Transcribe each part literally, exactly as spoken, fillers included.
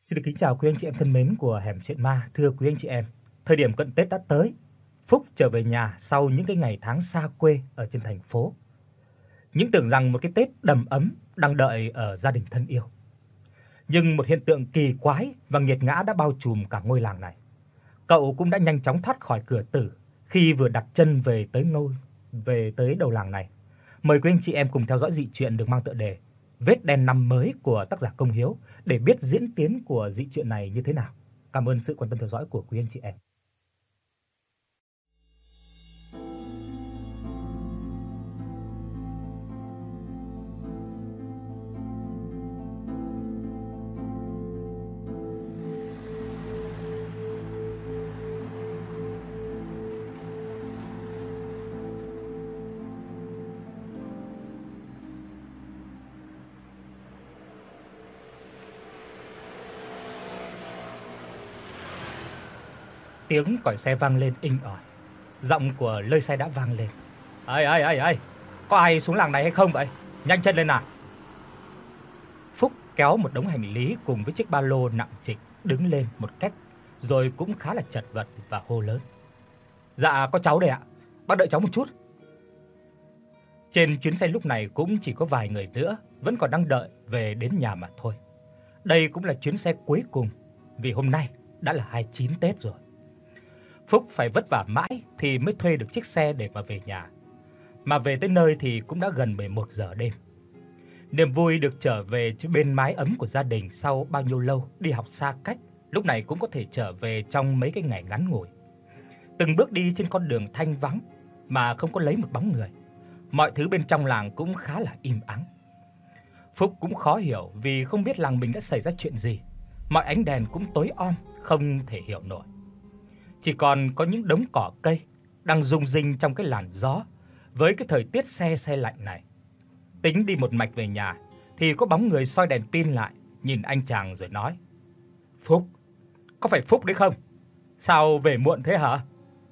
Xin được kính chào quý anh chị em thân mến của Hẻm Chuyện Ma. Thưa quý anh chị em, thời điểm cận Tết đã tới, Phúc trở về nhà sau những cái ngày tháng xa quê ở trên thành phố. Những tưởng rằng một cái Tết đầm ấm đang đợi ở gia đình thân yêu. Nhưng một hiện tượng kỳ quái và nghiệt ngã đã bao trùm cả ngôi làng này. Cậu cũng đã nhanh chóng thoát khỏi cửa tử khi vừa đặt chân về tới ngôi về tới đầu làng này. Mời quý anh chị em cùng theo dõi dị truyện được mang tựa đề Vết đen năm mới của tác giả Công Hiếu để biết diễn tiến của dị truyện này như thế nào. Cảm ơn sự quan tâm theo dõi của quý anh chị em. Tiếng còi xe vang lên inh ỏi. Giọng của lơi xe đã vang lên. "Ây ây ây ây, có ai xuống làng này hay không vậy? Nhanh chân lên nào." Phúc kéo một đống hành lý cùng với chiếc ba lô nặng trịch đứng lên một cách rồi cũng khá là chật vật và hô lớn. "Dạ có cháu đây ạ, bác đợi cháu một chút." Trên chuyến xe lúc này cũng chỉ có vài người nữa vẫn còn đang đợi về đến nhà mà thôi. Đây cũng là chuyến xe cuối cùng vì hôm nay đã là hai mươi chín Tết rồi. Phúc phải vất vả mãi thì mới thuê được chiếc xe để mà về nhà. Mà về tới nơi thì cũng đã gần mười một giờ đêm. Niềm vui được trở về bên mái ấm của gia đình sau bao nhiêu lâu đi học xa cách, lúc này cũng có thể trở về trong mấy cái ngày ngắn ngủi. Từng bước đi trên con đường thanh vắng mà không có lấy một bóng người. Mọi thứ bên trong làng cũng khá là im ắng. Phúc cũng khó hiểu vì không biết làng mình đã xảy ra chuyện gì. Mọi ánh đèn cũng tối om, không thể hiểu nổi. Chỉ còn có những đống cỏ cây đang rung rinh trong cái làn gió với cái thời tiết se se lạnh này. Tính đi một mạch về nhà thì có bóng người soi đèn pin lại, nhìn anh chàng rồi nói: "Phúc, có phải Phúc đấy không? Sao về muộn thế hả?"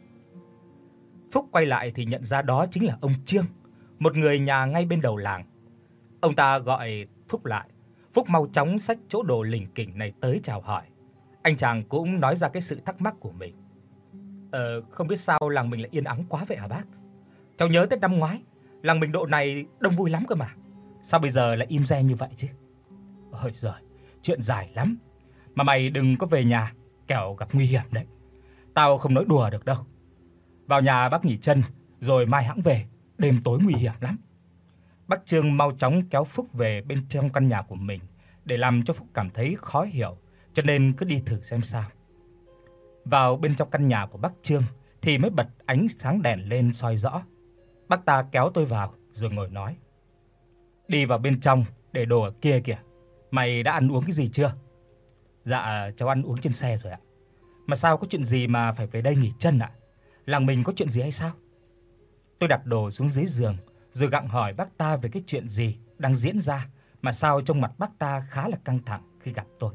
Phúc quay lại thì nhận ra đó chính là ông Trương, một người nhà ngay bên đầu làng. Ông ta gọi Phúc lại. Phúc mau chóng xách chỗ đồ lỉnh kỉnh này tới chào hỏi. Anh chàng cũng nói ra cái sự thắc mắc của mình. Ờ, không biết sao làng mình lại yên ắng quá vậy hả bác? Cháu nhớ Tết năm ngoái, làng mình độ này đông vui lắm cơ mà. Sao bây giờ lại im re như vậy chứ? Ôi giời, chuyện dài lắm. Mà mày đừng có về nhà, kẻo gặp nguy hiểm đấy. Tao không nói đùa được đâu. Vào nhà bác nghỉ chân, rồi mai hẵng về, đêm tối nguy hiểm lắm. Bác Trương mau chóng kéo Phúc về bên trong căn nhà của mình để làm cho Phúc cảm thấy khó hiểu, cho nên cứ đi thử xem sao. Vào bên trong căn nhà của bác Trương thì mới bật ánh sáng đèn lên soi rõ. Bác ta kéo tôi vào rồi ngồi nói: "Đi vào bên trong để đồ ở kia kìa. Mày đã ăn uống cái gì chưa?" "Dạ cháu ăn uống trên xe rồi ạ." "Mà sao có chuyện gì mà phải về đây nghỉ chân ạ? Làng mình có chuyện gì hay sao?" Tôi đặt đồ xuống dưới giường rồi gặng hỏi bác ta về cái chuyện gì đang diễn ra mà sao trông mặt bác ta khá là căng thẳng khi gặp tôi.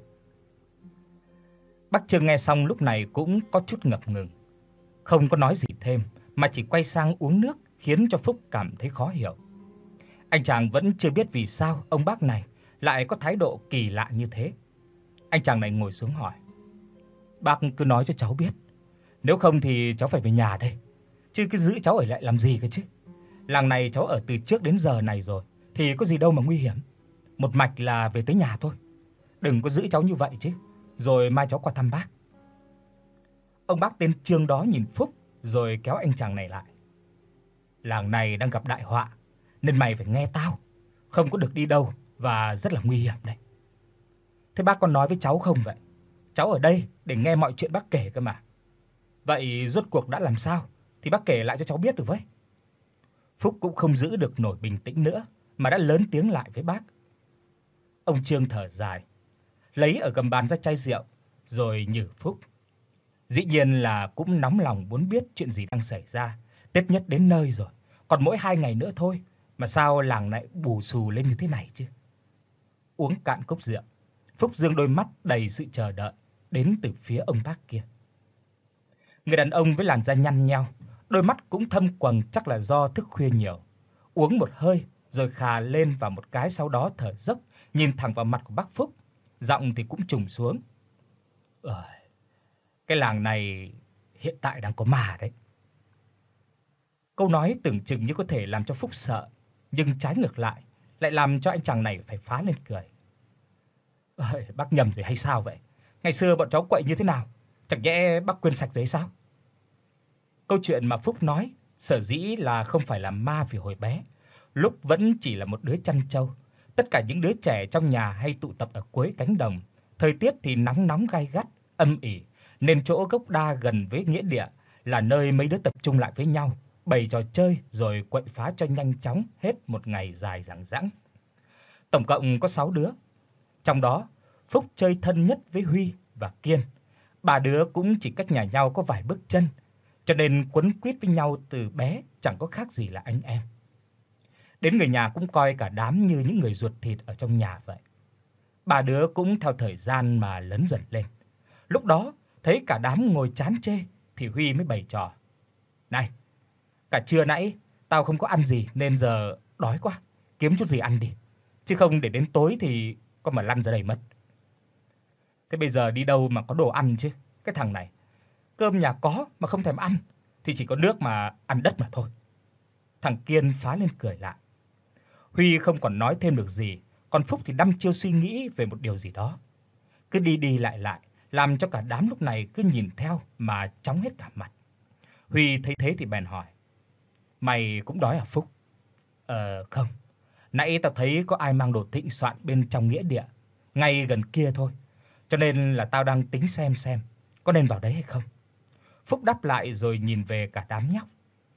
Bác Trương nghe xong lúc này cũng có chút ngập ngừng, không có nói gì thêm mà chỉ quay sang uống nước khiến cho Phúc cảm thấy khó hiểu. Anh chàng vẫn chưa biết vì sao ông bác này lại có thái độ kỳ lạ như thế. Anh chàng này ngồi xuống hỏi: "Bác cứ nói cho cháu biết, nếu không thì cháu phải về nhà đây, chứ cứ giữ cháu ở lại làm gì cơ chứ? Làng này cháu ở từ trước đến giờ này rồi thì có gì đâu mà nguy hiểm. Một mạch là về tới nhà thôi. Đừng có giữ cháu như vậy chứ, rồi mai cháu qua thăm bác." Ông bác tên Trương đó nhìn Phúc rồi kéo anh chàng này lại: "Làng này đang gặp đại họa nên mày phải nghe tao, không có được đi đâu và rất là nguy hiểm đấy." "Thế bác có nói với cháu không vậy? Cháu ở đây để nghe mọi chuyện bác kể cơ mà." "Vậy rốt cuộc đã làm sao thì bác kể lại cho cháu biết được với." Phúc cũng không giữ được nổi bình tĩnh nữa mà đã lớn tiếng lại với bác. Ông Trương thở dài, lấy ở gầm bàn ra chai rượu rồi nhử Phúc. Dĩ nhiên là cũng nóng lòng muốn biết chuyện gì đang xảy ra, Tết nhất đến nơi rồi, còn mỗi hai ngày nữa thôi mà sao làng lại bù xù lên như thế này chứ. Uống cạn cốc rượu, Phúc dương đôi mắt đầy sự chờ đợi đến từ phía ông bác kia. Người đàn ông với làn da nhăn nheo, đôi mắt cũng thâm quầng chắc là do thức khuya nhiều. Uống một hơi rồi khà lên vào một cái, sau đó thở dốc nhìn thẳng vào mặt của bác Phúc, giọng thì cũng trùng xuống. "Ờ, cái làng này hiện tại đang có ma đấy." Câu nói tưởng chừng như có thể làm cho Phúc sợ, nhưng trái ngược lại lại làm cho anh chàng này phải phá lên cười. "Ơi, bác nhầm rồi hay sao vậy? Ngày xưa bọn cháu quậy như thế nào? Chẳng nhẽ bác quên sạch rồi sao?" Câu chuyện mà Phúc nói sở dĩ là không phải là ma vì hồi bé, lúc vẫn chỉ là một đứa chăn trâu, tất cả những đứa trẻ trong nhà hay tụ tập ở cuối cánh đồng, thời tiết thì nắng nóng gay gắt, âm ỉ, nên chỗ gốc đa gần với nghĩa địa là nơi mấy đứa tập trung lại với nhau, bày trò chơi rồi quậy phá cho nhanh chóng hết một ngày dài dằng dẵng. Tổng cộng có sáu đứa, trong đó Phúc chơi thân nhất với Huy và Kiên. Ba đứa cũng chỉ cách nhà nhau có vài bước chân, cho nên quấn quýt với nhau từ bé chẳng có khác gì là anh em. Đến người nhà cũng coi cả đám như những người ruột thịt ở trong nhà vậy. Ba đứa cũng theo thời gian mà lớn dần lên. Lúc đó thấy cả đám ngồi chán chê thì Huy mới bày trò: "Này, cả trưa nãy tao không có ăn gì nên giờ đói quá, kiếm chút gì ăn đi, chứ không để đến tối thì con mà lăn ra đây mất." Thế bây giờ đi đâu mà có đồ ăn chứ? Cái thằng này, cơm nhà có mà không thèm ăn thì chỉ có nước mà ăn đất mà thôi. Thằng Kiên phá lên cười lại. Huy không còn nói thêm được gì, còn Phúc thì đăm chiêu suy nghĩ về một điều gì đó. Cứ đi đi lại lại, làm cho cả đám lúc này cứ nhìn theo mà chóng hết cả mặt. Huy thấy thế thì bèn hỏi: "Mày cũng đói à Phúc?" "Ờ không, nãy tao thấy có ai mang đồ thịnh soạn bên trong nghĩa địa, ngay gần kia thôi, cho nên là tao đang tính xem xem có nên vào đấy hay không." Phúc đáp lại rồi nhìn về cả đám nhóc.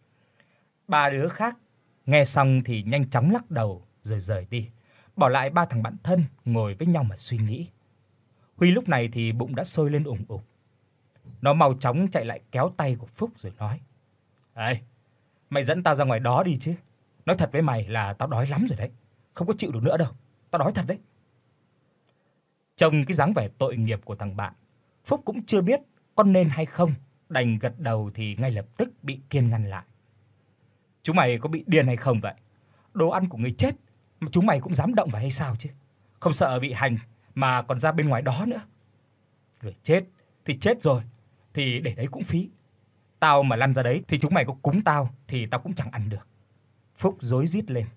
Ba đứa khác nghe xong thì nhanh chóng lắc đầu rồi rời đi, bỏ lại ba thằng bạn thân ngồi với nhau mà suy nghĩ. Huy lúc này thì bụng đã sôi lên ủng ục. Nó mau chóng chạy lại kéo tay của Phúc rồi nói: "Ê, mày dẫn tao ra ngoài đó đi chứ. Nói thật với mày là tao đói lắm rồi đấy, không có chịu được nữa đâu, tao đói thật đấy." Trông cái dáng vẻ tội nghiệp của thằng bạn, Phúc cũng chưa biết có nên hay không, đành gật đầu thì ngay lập tức bị Kiên ngăn lại. "Chúng mày có bị điên hay không vậy? Đồ ăn của người chết mà chúng mày cũng dám động vào hay sao chứ? Không sợ bị hành mà còn ra bên ngoài đó nữa. Người chết thì chết rồi, thì để đấy cũng phí. Tao mà lăn ra đấy thì chúng mày có cúng tao thì tao cũng chẳng ăn được." Phúc rối rít lên.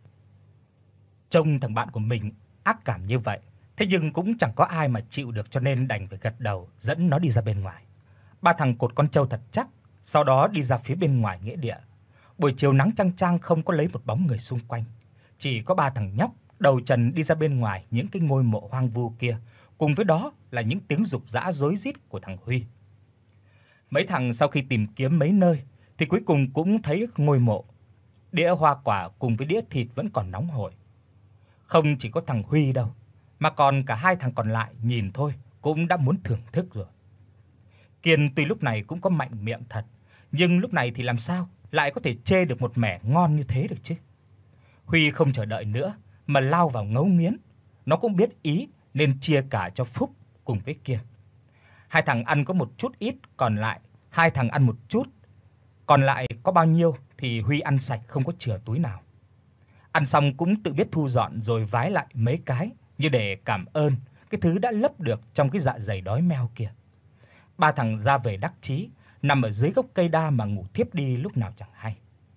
Trông thằng bạn của mình ác cảm như vậy, thế nhưng cũng chẳng có ai mà chịu được cho nên đành phải gật đầu dẫn nó đi ra bên ngoài. Ba thằng cột con trâu thật chắc, sau đó đi ra phía bên ngoài nghĩa địa. Buổi chiều nắng chang chang không có lấy một bóng người xung quanh, chỉ có ba thằng nhóc đầu trần đi ra bên ngoài những cái ngôi mộ hoang vu kia, cùng với đó là những tiếng rục rã rối rít của thằng Huy. Mấy thằng sau khi tìm kiếm mấy nơi thì cuối cùng cũng thấy ngôi mộ. Đĩa hoa quả cùng với đĩa thịt vẫn còn nóng hổi. Không chỉ có thằng Huy đâu, mà còn cả hai thằng còn lại nhìn thôi cũng đã muốn thưởng thức rồi. Kiên tuy lúc này cũng có mạnh miệng thật, nhưng lúc này thì làm sao lại có thể chê được một mẻ ngon như thế được chứ. Huy không chờ đợi nữa mà lao vào ngấu nghiến, nó cũng biết ý nên chia cả cho Phúc cùng với Kiên. Hai thằng ăn có một chút ít, còn lại hai thằng ăn một chút, còn lại có bao nhiêu thì Huy ăn sạch không có chừa túi nào. Ăn xong cũng tự biết thu dọn rồi vái lại mấy cái như để cảm ơn cái thứ đã lấp được trong cái dạ dày đói meo kia. Ba thằng ra về đắc chí, nằm ở dưới gốc cây đa mà ngủ thiếp đi lúc nào chẳng hay.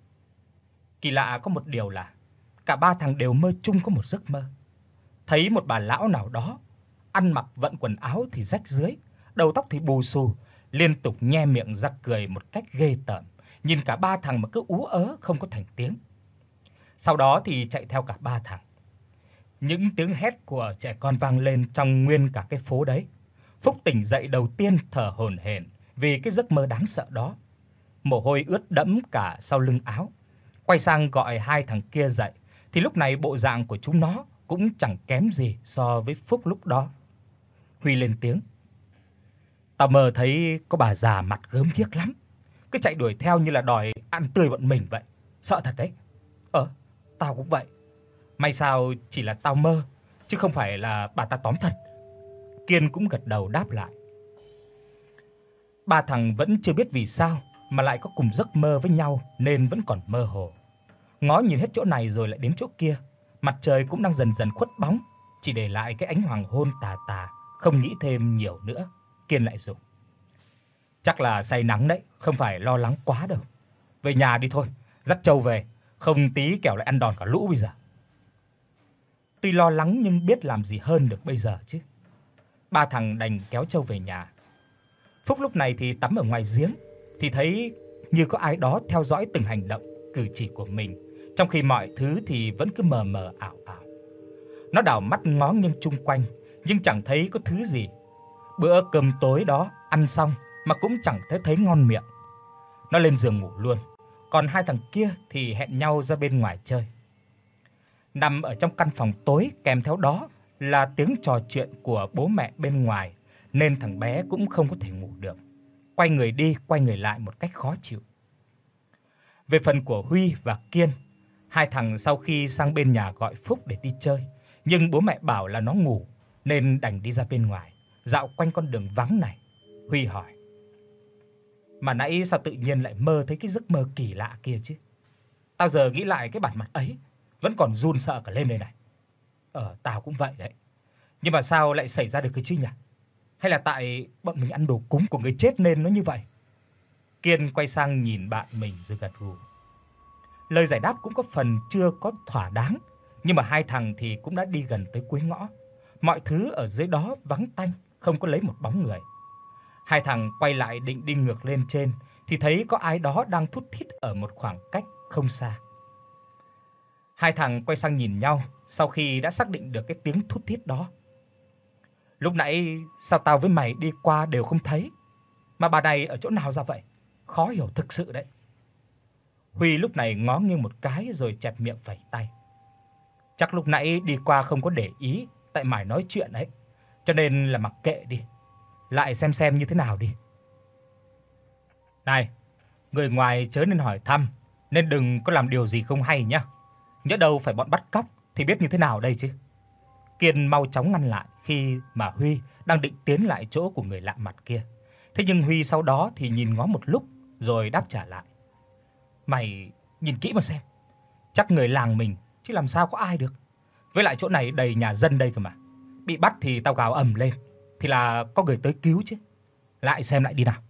Kỳ lạ có một điều là cả ba thằng đều mơ chung có một giấc mơ. Thấy một bà lão nào đó ăn mặc vận quần áo thì rách rưới, đầu tóc thì bù xù, liên tục nhe miệng ra cười một cách ghê tởm, nhìn cả ba thằng mà cứ ú ớ không có thành tiếng. Sau đó thì chạy theo cả ba thằng. Những tiếng hét của trẻ con vang lên trong nguyên cả cái phố đấy. Phúc tỉnh dậy đầu tiên thở hổn hển vì cái giấc mơ đáng sợ đó. Mồ hôi ướt đẫm cả sau lưng áo. Quay sang gọi hai thằng kia dậy thì lúc này bộ dạng của chúng nó cũng chẳng kém gì so với Phúc lúc đó. Huy lên tiếng: "Tao mơ thấy có bà già mặt gớm ghiếc lắm, cứ chạy đuổi theo như là đòi ăn tươi bọn mình vậy, sợ thật đấy." "Ờ, tao cũng vậy. May sao chỉ là tao mơ chứ không phải là bà ta tóm thật." Kiên cũng gật đầu đáp lại. Ba thằng vẫn chưa biết vì sao mà lại có cùng giấc mơ với nhau nên vẫn còn mơ hồ. Ngó nhìn hết chỗ này rồi lại đến chỗ kia, mặt trời cũng đang dần dần khuất bóng, chỉ để lại cái ánh hoàng hôn tà tà Không nghĩ thêm nhiều nữa, Kiên lại rủ: "Chắc là say nắng đấy, không phải lo lắng quá đâu. Về nhà đi thôi, dắt trâu về, không tí kẻo lại ăn đòn cả lũ bây giờ." Tuy lo lắng nhưng biết làm gì hơn được bây giờ chứ. Ba thằng đành kéo trâu về nhà. Phúc lúc này thì tắm ở ngoài giếng thì thấy như có ai đó theo dõi từng hành động, cử chỉ của mình, trong khi mọi thứ thì vẫn cứ mờ mờ ảo ảo. Nó đảo mắt ngó nghiêng chung quanh nhưng chẳng thấy có thứ gì. Bữa cơm tối đó ăn xong mà cũng chẳng thấy thấy ngon miệng. Nó lên giường ngủ luôn, còn hai thằng kia thì hẹn nhau ra bên ngoài chơi. Nằm ở trong căn phòng tối, kèm theo đó là tiếng trò chuyện của bố mẹ bên ngoài, nên thằng bé cũng không có thể ngủ được. Quay người đi, quay người lại một cách khó chịu. Về phần của Huy và Kiên, hai thằng sau khi sang bên nhà gọi Phúc để đi chơi, nhưng bố mẹ bảo là nó ngủ nên đành đi ra bên ngoài, dạo quanh con đường vắng này. Huy hỏi: "Mà nãy sao tự nhiên lại mơ thấy cái giấc mơ kỳ lạ kia chứ? Tao giờ nghĩ lại cái bản mặt ấy vẫn còn run sợ cả lên đây này." "Ờ, tao cũng vậy đấy. Nhưng mà sao lại xảy ra được cái chứ nhỉ? Hay là tại bọn mình ăn đồ cúng của người chết nên nó như vậy?" Kiên quay sang nhìn bạn mình rồi gật gù. Lời giải đáp cũng có phần chưa có thỏa đáng, nhưng mà hai thằng thì cũng đã đi gần tới cuối ngõ. Mọi thứ ở dưới đó vắng tanh, không có lấy một bóng người. Hai thằng quay lại định đi ngược lên trên thì thấy có ai đó đang thút thít ở một khoảng cách không xa. Hai thằng quay sang nhìn nhau sau khi đã xác định được cái tiếng thút thít đó. "Lúc nãy sao tao với mày đi qua đều không thấy, mà bà này ở chỗ nào ra vậy? Khó hiểu thực sự đấy." Huy lúc này ngó nghiêng một cái rồi chẹp miệng phẩy tay. "Chắc lúc nãy đi qua không có để ý, tại mày nói chuyện ấy, cho nên là mặc kệ đi, lại xem xem như thế nào đi." "Này, người ngoài chớ nên hỏi thăm, nên đừng có làm điều gì không hay nhá. Nhỡ đâu phải bọn bắt cóc thì biết như thế nào đây chứ." Kiên mau chóng ngăn lại khi mà Huy đang định tiến lại chỗ của người lạ mặt kia. Thế nhưng Huy sau đó thì nhìn ngó một lúc rồi đáp trả lại: "Mày nhìn kỹ mà xem, chắc người làng mình chứ làm sao có ai được. Với lại chỗ này đầy nhà dân đây cơ mà. Bị bắt thì tao gào ầm lên thì là có người tới cứu chứ. Lại xem lại đi nào."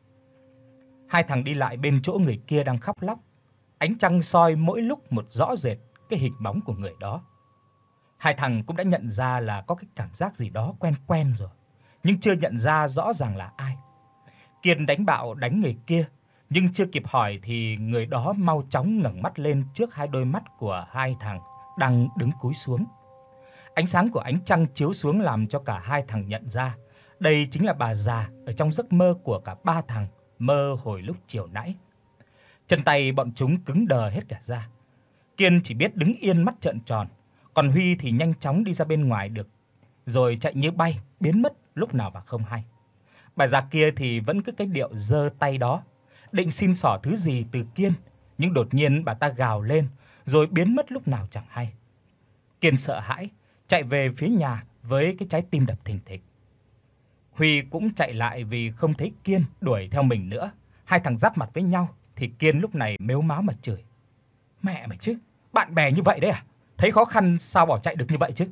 Hai thằng đi lại bên chỗ người kia đang khóc lóc. Ánh trăng soi mỗi lúc một rõ rệt cái hình bóng của người đó. Hai thằng cũng đã nhận ra là có cái cảm giác gì đó quen quen rồi, nhưng chưa nhận ra rõ ràng là ai. Kiên đánh bạo đánh người kia, nhưng chưa kịp hỏi thì người đó mau chóng ngẩng mắt lên trước hai đôi mắt của hai thằng đang đứng cúi xuống. Ánh sáng của ánh trăng chiếu xuống làm cho cả hai thằng nhận ra đây chính là bà già ở trong giấc mơ của cả ba thằng mơ hồi lúc chiều nãy. Chân tay bọn chúng cứng đờ hết cả ra. Kiên chỉ biết đứng yên mắt trợn tròn, còn Huy thì nhanh chóng đi ra bên ngoài được, rồi chạy như bay biến mất lúc nào mà không hay. Bà già kia thì vẫn cứ cái điệu giơ tay đó, định xin xỏ thứ gì từ Kiên, nhưng đột nhiên bà ta gào lên rồi biến mất lúc nào chẳng hay. Kiên sợ hãi chạy về phía nhà với cái trái tim đập thình thịch. Huy cũng chạy lại vì không thấy Kiên đuổi theo mình nữa. Hai thằng giáp mặt với nhau thì Kiên lúc này mếu máo mà chửi: "Mẹ mày chứ, bạn bè như vậy đấy à? Thấy khó khăn sao bỏ chạy được như vậy chứ?"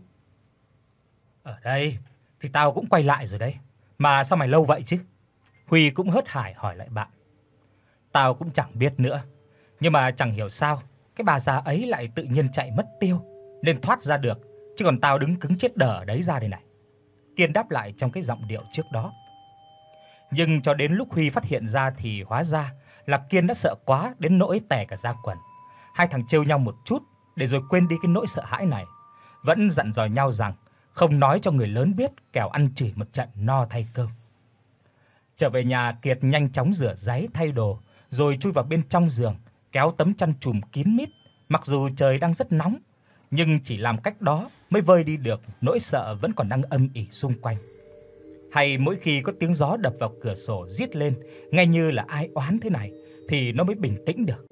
"Ở đây thì tao cũng quay lại rồi đấy, mà sao mày lâu vậy chứ?" Huy cũng hớt hải hỏi lại bạn. "Tao cũng chẳng biết nữa, nhưng mà chẳng hiểu sao cái bà già ấy lại tự nhiên chạy mất tiêu nên thoát ra được, chứ còn tao đứng cứng chết đờ ở đấy ra đây này." Kiên đáp lại trong cái giọng điệu trước đó. Nhưng cho đến lúc Huy phát hiện ra thì hóa ra là Kiên đã sợ quá đến nỗi tè cả da quần. Hai thằng trêu nhau một chút để rồi quên đi cái nỗi sợ hãi này, vẫn dặn dò nhau rằng không nói cho người lớn biết kẻo ăn chửi một trận no thay cơm. Trở về nhà, Kiệt nhanh chóng rửa ráy thay đồ rồi chui vào bên trong giường, kéo tấm chăn trùm kín mít. Mặc dù trời đang rất nóng, nhưng chỉ làm cách đó mới vơi đi được nỗi sợ vẫn còn đang âm ỉ xung quanh. Hay mỗi khi có tiếng gió đập vào cửa sổ rít lên, nghe như là ai oán thế này thì nó mới bình tĩnh được.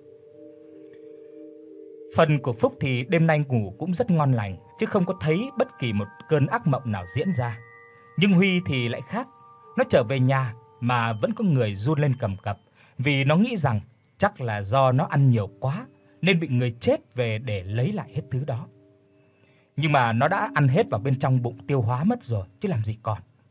Phần của Phúc thì đêm nay ngủ cũng rất ngon lành, chứ không có thấy bất kỳ một cơn ác mộng nào diễn ra. Nhưng Huy thì lại khác, nó trở về nhà mà vẫn có người run lên cầm cập, vì nó nghĩ rằng chắc là do nó ăn nhiều quá nên bị người chết về để lấy lại hết thứ đó. Nhưng mà nó đã ăn hết vào bên trong bụng tiêu hóa mất rồi chứ làm gì còn.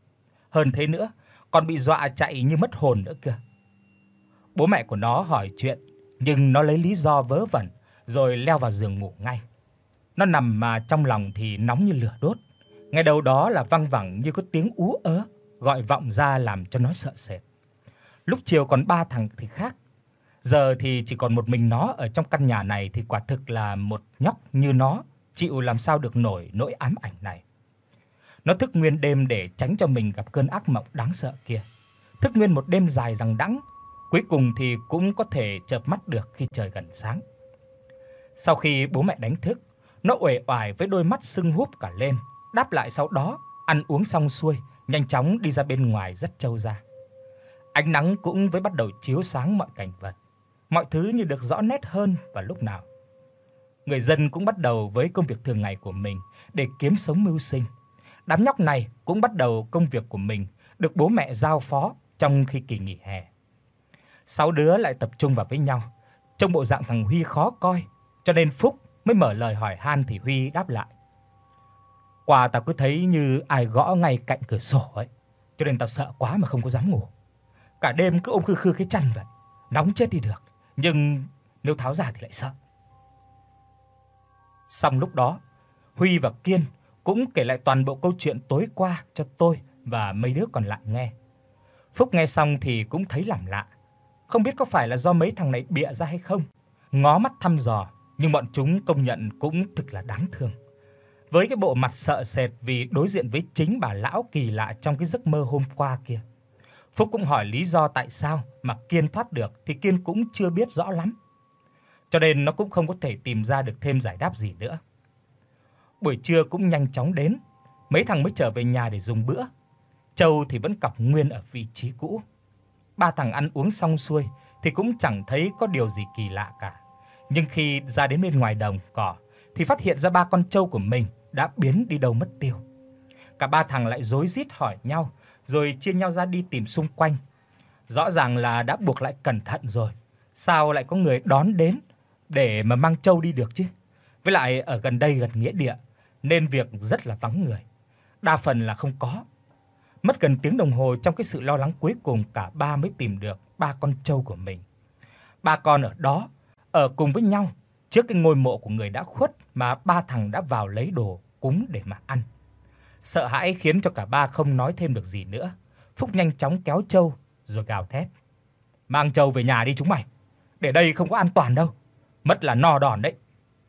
Hơn thế nữa, còn bị dọa chạy như mất hồn nữa kìa. Bố mẹ của nó hỏi chuyện, nhưng nó lấy lý do vớ vẩn rồi leo vào giường ngủ ngay. Nó nằm mà trong lòng thì nóng như lửa đốt. Ngay đầu đó là văng vẳng như có tiếng ú ớ gọi vọng ra làm cho nó sợ sệt. Lúc chiều còn ba thằng thì khác. Giờ thì chỉ còn một mình nó ở trong căn nhà này thì quả thực là một nhóc như nó chịu làm sao được nổi nỗi ám ảnh này. Nó thức nguyên đêm để tránh cho mình gặp cơn ác mộng đáng sợ kia. Thức nguyên một đêm dài đằng đẵng, cuối cùng thì cũng có thể chợp mắt được khi trời gần sáng. Sau khi bố mẹ đánh thức, nó uể oải với đôi mắt sưng húp cả lên, đáp lại sau đó, ăn uống xong xuôi, nhanh chóng đi ra bên ngoài dắt trâu ra. Ánh nắng cũng với bắt đầu chiếu sáng mọi cảnh vật. Mọi thứ như được rõ nét hơn vào lúc nào. Người dân cũng bắt đầu với công việc thường ngày của mình để kiếm sống mưu sinh. Đám nhóc này cũng bắt đầu công việc của mình được bố mẹ giao phó trong khi kỳ nghỉ hè. Sáu đứa lại tập trung vào với nhau, trông bộ dạng thằng Huy khó coi, cho nên Phúc mới mở lời hỏi han thì Huy đáp lại. Qua tao cứ thấy như ai gõ ngay cạnh cửa sổ ấy, cho nên tao sợ quá mà không có dám ngủ. Cả đêm cứ ôm khư khư cái chăn vậy, nóng chết đi được, nhưng nếu tháo ra thì lại sợ. Xong lúc đó, Huy và Kiên cũng kể lại toàn bộ câu chuyện tối qua cho tôi và mấy đứa còn lại nghe. Phúc nghe xong thì cũng thấy làm lạ, không biết có phải là do mấy thằng này bịa ra hay không. Ngó mắt thăm dò, nhưng bọn chúng công nhận cũng thực là đáng thương. Với cái bộ mặt sợ sệt vì đối diện với chính bà lão kỳ lạ trong cái giấc mơ hôm qua kia. Phúc cũng hỏi lý do tại sao mà Kiên thoát được thì Kiên cũng chưa biết rõ lắm. Cho nên nó cũng không có thể tìm ra được thêm giải đáp gì nữa. Buổi trưa cũng nhanh chóng đến, mấy thằng mới trở về nhà để dùng bữa. Châu thì vẫn cọc nguyên ở vị trí cũ. Ba thằng ăn uống xong xuôi thì cũng chẳng thấy có điều gì kỳ lạ cả. Nhưng khi ra đến bên ngoài đồng cỏ thì phát hiện ra ba con trâu của mình đã biến đi đâu mất tiêu. Cả ba thằng lại rối rít hỏi nhau, rồi chia nhau ra đi tìm xung quanh. Rõ ràng là đã buộc lại cẩn thận rồi, sao lại có người đón đến để mà mang trâu đi được chứ? Với lại ở gần đây gần nghĩa địa nên việc rất là vắng người, đa phần là không có. Mất gần tiếng đồng hồ trong cái sự lo lắng cuối cùng cả ba mới tìm được ba con trâu của mình. Ba con ở đó ở cùng với nhau trước cái ngôi mộ của người đã khuất mà ba thằng đã vào lấy đồ cúng để mà ăn. Sợ hãi khiến cho cả ba không nói thêm được gì nữa. Phúc nhanh chóng kéo trâu rồi gào thét: "Mang trâu về nhà đi chúng mày, để đây không có an toàn đâu, mất là no đòn đấy."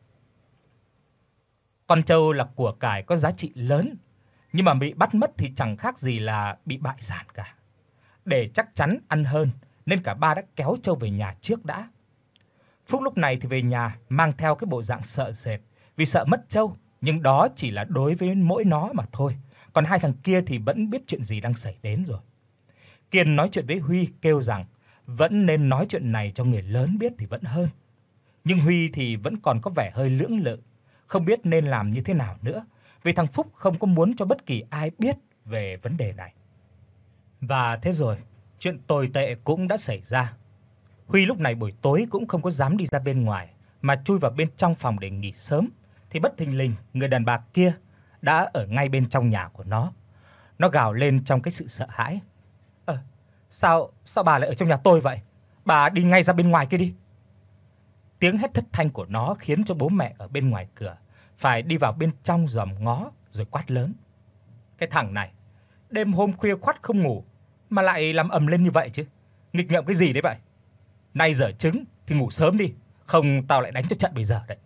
Con trâu là của cải có giá trị lớn, nhưng mà bị bắt mất thì chẳng khác gì là bị bại sản cả. Để chắc chắn ăn hơn nên cả ba đã kéo trâu về nhà trước đã. Phúc lúc này thì về nhà mang theo cái bộ dạng sợ sệt vì sợ mất trâu, nhưng đó chỉ là đối với mỗi nó mà thôi, còn hai thằng kia thì vẫn biết chuyện gì đang xảy đến rồi. Kiên nói chuyện với Huy kêu rằng vẫn nên nói chuyện này cho người lớn biết thì vẫn hơn. Nhưng Huy thì vẫn còn có vẻ hơi lưỡng lự, không biết nên làm như thế nào nữa, vì thằng Phúc không có muốn cho bất kỳ ai biết về vấn đề này. Và thế rồi, chuyện tồi tệ cũng đã xảy ra. Huy lúc này buổi tối cũng không có dám đi ra bên ngoài mà chui vào bên trong phòng để nghỉ sớm, thì bất thình lình người đàn bà kia đã ở ngay bên trong nhà của nó. Nó gào lên trong cái sự sợ hãi: "Ờ, sao sao bà lại ở trong nhà tôi vậy? Bà đi ngay ra bên ngoài kia đi." Tiếng hét thất thanh của nó khiến cho bố mẹ ở bên ngoài cửa phải đi vào bên trong dòm ngó rồi quát lớn: "Cái thằng này, đêm hôm khuya khoắt không ngủ mà lại làm ầm lên như vậy chứ. Nghịch ngợm cái gì đấy vậy? Nay giờ trứng thì ngủ sớm đi, không tao lại đánh cho trận bây giờ đấy."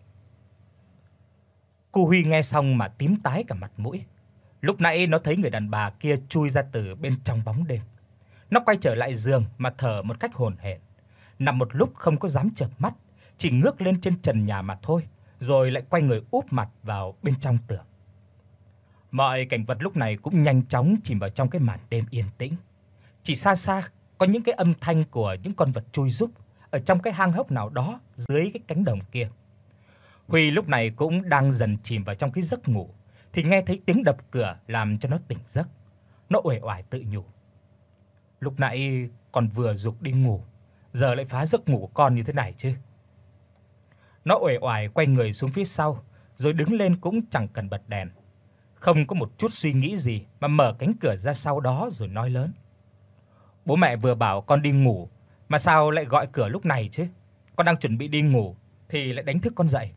Cô Huy nghe xong mà tím tái cả mặt mũi. Lúc nãy nó thấy người đàn bà kia chui ra từ bên trong bóng đêm. Nó quay trở lại giường mà thở một cách hổn hển, nằm một lúc không có dám chợp mắt, chỉ ngước lên trên trần nhà mà thôi, rồi lại quay người úp mặt vào bên trong tường. Mọi cảnh vật lúc này cũng nhanh chóng chìm vào trong cái màn đêm yên tĩnh. Chỉ xa xa có những cái âm thanh của những con vật chui rúc ở trong cái hang hốc nào đó dưới cái cánh đồng kia. Huy lúc này cũng đang dần chìm vào trong cái giấc ngủ thì nghe thấy tiếng đập cửa làm cho nó tỉnh giấc. Nó uể oải tự nhủ: "Lúc nãy còn vừa giục đi ngủ, giờ lại phá giấc ngủ của con như thế này chứ." Nó uể oải quay người xuống phía sau, rồi đứng lên cũng chẳng cần bật đèn. không có một chút suy nghĩ gì mà mở cánh cửa ra sau đó rồi nói lớn: "Bố mẹ vừa bảo con đi ngủ, mà sao lại gọi cửa lúc này chứ? Con đang chuẩn bị đi ngủ thì lại đánh thức con dậy."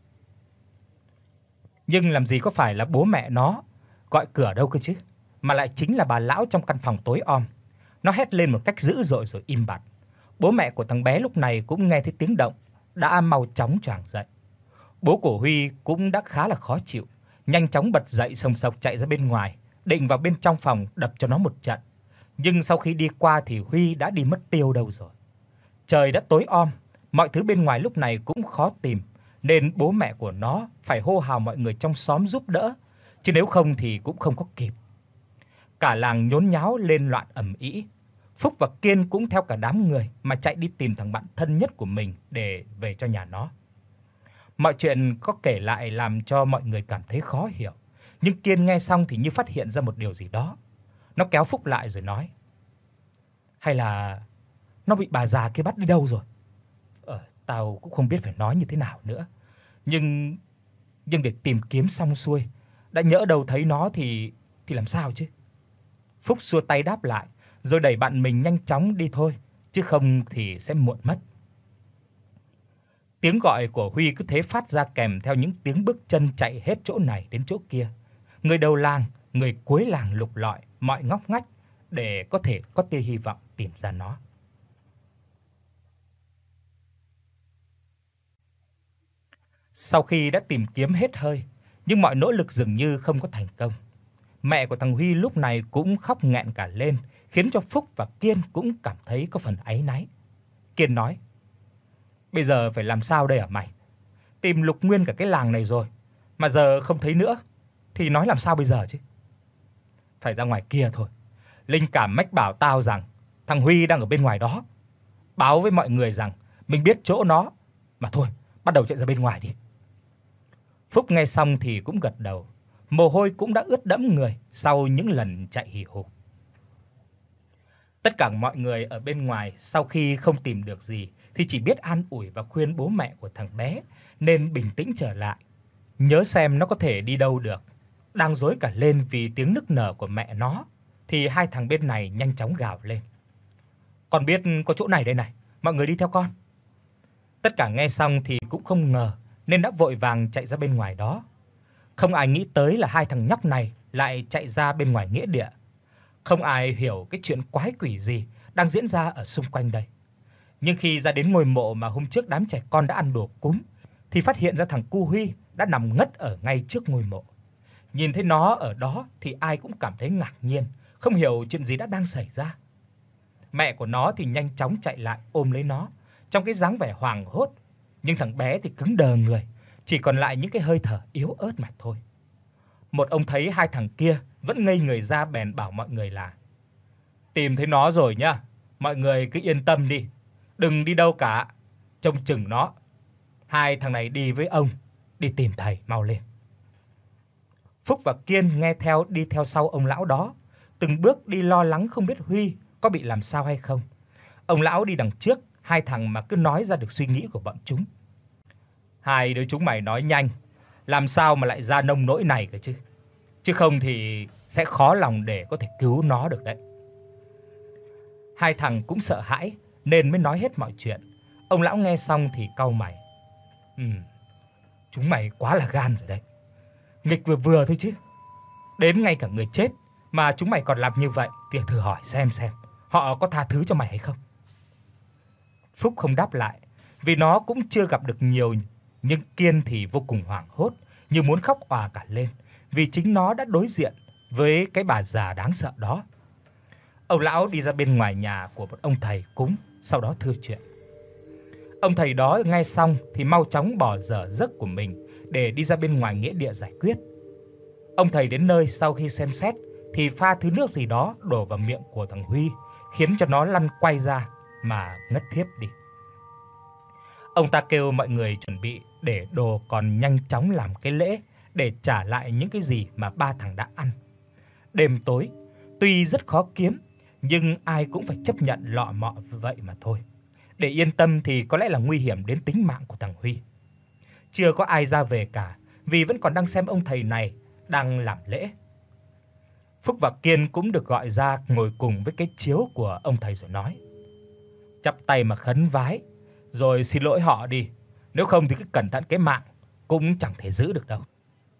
Nhưng làm gì có phải là bố mẹ nó gọi cửa đâu cơ chứ, mà lại chính là bà lão trong căn phòng tối om. Nó hét lên một cách dữ dội rồi im bặt. Bố mẹ của thằng bé lúc này cũng nghe thấy tiếng động, đã mau chóng choàng dậy. Bố của Huy cũng đã khá là khó chịu, nhanh chóng bật dậy xông xộc chạy ra bên ngoài, định vào bên trong phòng đập cho nó một trận. Nhưng sau khi đi qua thì Huy đã đi mất tiêu đâu rồi. Trời đã tối om, mọi thứ bên ngoài lúc này cũng khó tìm, nên bố mẹ của nó phải hô hào mọi người trong xóm giúp đỡ, chứ nếu không thì cũng không có kịp. Cả làng nhốn nháo lên loạn ầm ĩ. Phúc và Kiên cũng theo cả đám người mà chạy đi tìm thằng bạn thân nhất của mình để về cho nhà nó. Mọi chuyện có kể lại làm cho mọi người cảm thấy khó hiểu, nhưng Kiên nghe xong thì như phát hiện ra một điều gì đó. Nó kéo Phúc lại rồi nói: "Hay là nó bị bà già kia bắt đi đâu rồi?" "Ờ, tao cũng không biết phải nói như thế nào nữa. Nhưng nhưng để tìm kiếm xong xuôi, đã nhỡ đâu thấy nó thì thì làm sao chứ?" Phúc xua tay đáp lại, rồi đẩy bạn mình nhanh chóng đi thôi, chứ không thì sẽ muộn mất. Tiếng gọi của Huy cứ thế phát ra kèm theo những tiếng bước chân chạy hết chỗ này đến chỗ kia. Người đầu làng, người cuối làng lục lọi mọi ngóc ngách để có thể có tia hy vọng tìm ra nó. Sau khi đã tìm kiếm hết hơi, nhưng mọi nỗ lực dường như không có thành công. Mẹ của thằng Huy lúc này cũng khóc nghẹn cả lên, khiến cho Phúc và Kiên cũng cảm thấy có phần áy náy. Kiên nói: "Bây giờ phải làm sao đây hả mày? Tìm lục nguyên cả cái làng này rồi, mà giờ không thấy nữa thì nói làm sao bây giờ chứ?" "Phải ra ngoài kia thôi. Linh cảm mách bảo tao rằng thằng Huy đang ở bên ngoài đó. Báo với mọi người rằng mình biết chỗ nó, mà thôi, bắt đầu chạy ra bên ngoài đi." Phúc nghe xong thì cũng gật đầu, mồ hôi cũng đã ướt đẫm người sau những lần chạy hì hục. Tất cả mọi người ở bên ngoài sau khi không tìm được gì thì chỉ biết an ủi và khuyên bố mẹ của thằng bé nên bình tĩnh trở lại, nhớ xem nó có thể đi đâu được. Đang rối cả lên vì tiếng nức nở của mẹ nó thì hai thằng bên này nhanh chóng gào lên: "Con biết có chỗ này đây này, mọi người đi theo con." Tất cả nghe xong thì cũng không ngờ nên đã vội vàng chạy ra bên ngoài đó. Không ai nghĩ tới là hai thằng nhóc này lại chạy ra bên ngoài nghĩa địa. Không ai hiểu cái chuyện quái quỷ gì đang diễn ra ở xung quanh đây. Nhưng khi ra đến ngôi mộ mà hôm trước đám trẻ con đã ăn đồ cúng thì phát hiện ra thằng cu Huy đã nằm ngất ở ngay trước ngôi mộ. Nhìn thấy nó ở đó thì ai cũng cảm thấy ngạc nhiên, không hiểu chuyện gì đã đang xảy ra. Mẹ của nó thì nhanh chóng chạy lại ôm lấy nó trong cái dáng vẻ hoảng hốt, nhưng thằng bé thì cứng đờ người, chỉ còn lại những cái hơi thở yếu ớt mà thôi. Một ông thấy hai thằng kia vẫn ngây người ra bèn bảo mọi người là: "Tìm thấy nó rồi nhá, mọi người cứ yên tâm đi, đừng đi đâu cả, trông chừng nó. Hai thằng này đi với ông, đi tìm thầy mau lên." Phúc và Kiên nghe theo đi theo sau ông lão đó, từng bước đi lo lắng không biết Huy có bị làm sao hay không. Ông lão đi đằng trước, hai thằng mà cứ nói ra được suy nghĩ của bọn chúng. "Hai đứa chúng mày nói nhanh, làm sao mà lại ra nông nỗi này cơ chứ? Chứ không thì sẽ khó lòng để có thể cứu nó được đấy." Hai thằng cũng sợ hãi nên mới nói hết mọi chuyện. Ông lão nghe xong thì cau mày: "Ừm, chúng mày quá là gan rồi đấy. Nghịch vừa vừa thôi chứ. Đến ngay cả người chết mà chúng mày còn làm như vậy thì thử hỏi xem xem họ có tha thứ cho mày hay không." Phúc không đáp lại, vì nó cũng chưa gặp được nhiều, nhưng Kiên thì vô cùng hoảng hốt, như muốn khóc òa cả lên, vì chính nó đã đối diện với cái bà già đáng sợ đó. Ông lão đi ra bên ngoài nhà của một ông thầy cúng, sau đó thưa chuyện. Ông thầy đó nghe xong thì mau chóng bỏ dở giấc của mình để đi ra bên ngoài nghĩa địa giải quyết. Ông thầy đến nơi sau khi xem xét thì pha thứ nước gì đó đổ vào miệng của thằng Huy, khiến cho nó lăn quay ra mà ngất thiếp đi. Ông ta kêu mọi người chuẩn bị để đồ còn nhanh chóng làm cái lễ để trả lại những cái gì mà ba thằng đã ăn. Đêm tối, tuy rất khó kiếm, nhưng ai cũng phải chấp nhận lọ mọ vậy mà thôi. Để yên tâm thì có lẽ là nguy hiểm đến tính mạng của thằng Huy. Chưa có ai ra về cả, vì vẫn còn đang xem ông thầy này đang làm lễ. Phúc và Kiên cũng được gọi ra ngồi cùng với cái chiếu của ông thầy rồi nói: "Chắp tay mà khấn vái, rồi xin lỗi họ đi, nếu không thì cứ cẩn thận cái mạng cũng chẳng thể giữ được đâu."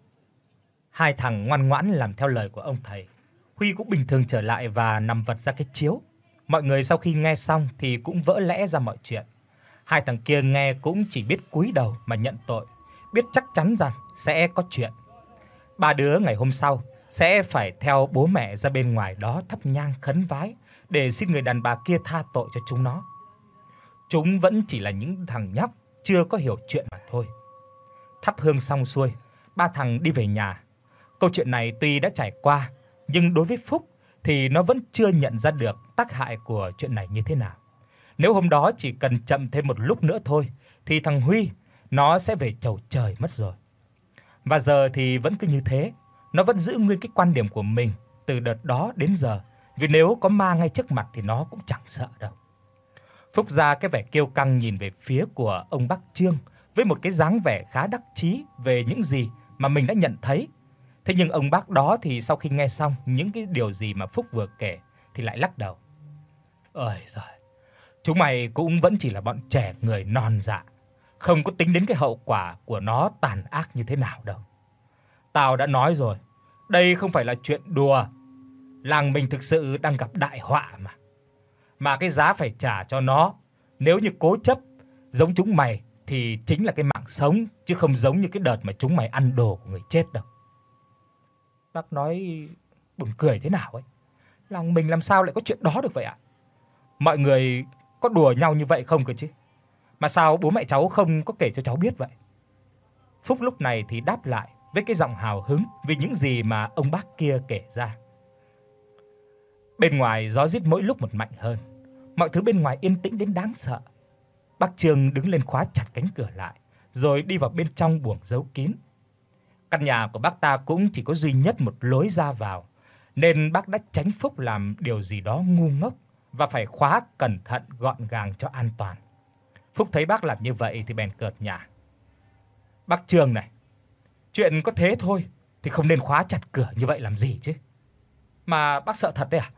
Hai thằng ngoan ngoãn làm theo lời của ông thầy. Huy cũng bình thường trở lại và nằm vật ra cái chiếu. Mọi người sau khi nghe xong thì cũng vỡ lẽ ra mọi chuyện. Hai thằng kia nghe cũng chỉ biết cúi đầu mà nhận tội, biết chắc chắn rằng sẽ có chuyện. Ba đứa ngày hôm sau sẽ phải theo bố mẹ ra bên ngoài đó thắp nhang khấn vái để xin người đàn bà kia tha tội cho chúng nó. Chúng vẫn chỉ là những thằng nhóc chưa có hiểu chuyện mà thôi. Thắp hương xong xuôi, ba thằng đi về nhà. Câu chuyện này tuy đã trải qua, nhưng đối với Phúc thì nó vẫn chưa nhận ra được tác hại của chuyện này như thế nào. Nếu hôm đó chỉ cần chậm thêm một lúc nữa thôi thì thằng Huy nó sẽ về chầu trời mất rồi. Và giờ thì vẫn cứ như thế, nó vẫn giữ nguyên cái quan điểm của mình từ đợt đó đến giờ, vì nếu có ma ngay trước mặt thì nó cũng chẳng sợ đâu. Phúc ra cái vẻ kiêu căng nhìn về phía của ông bác Trương với một cái dáng vẻ khá đắc chí về những gì mà mình đã nhận thấy. Thế nhưng ông bác đó thì sau khi nghe xong những cái điều gì mà Phúc vừa kể thì lại lắc đầu. Ôi giời, chúng mày cũng vẫn chỉ là bọn trẻ người non dạ, không có tính đến cái hậu quả của nó tàn ác như thế nào đâu. Tao đã nói rồi, đây không phải là chuyện đùa. Làng mình thực sự đang gặp đại họa mà. Mà cái giá phải trả cho nó, nếu như cố chấp giống chúng mày thì chính là cái mạng sống, chứ không giống như cái đợt mà chúng mày ăn đồ của người chết đâu. Bác nói buồn cười thế nào ấy. Làng mình làm sao lại có chuyện đó được vậy ạ? Mọi người có đùa nhau như vậy không cơ chứ? Mà sao bố mẹ cháu không có kể cho cháu biết vậy? Phúc lúc này thì đáp lại với cái giọng hào hứng vì những gì mà ông bác kia kể ra. Bên ngoài gió rít mỗi lúc một mạnh hơn. Mọi thứ bên ngoài yên tĩnh đến đáng sợ. Bác Trương đứng lên khóa chặt cánh cửa lại, rồi đi vào bên trong buồng giấu kín. Căn nhà của bác ta cũng chỉ có duy nhất một lối ra vào, nên bác đã tránh Phúc làm điều gì đó ngu ngốc và phải khóa cẩn thận gọn gàng cho an toàn. Phúc thấy bác làm như vậy thì bèn cợt nhả: "Bác Trương này, chuyện có thế thôi thì không nên khóa chặt cửa như vậy làm gì chứ? Mà bác sợ thật đấy à?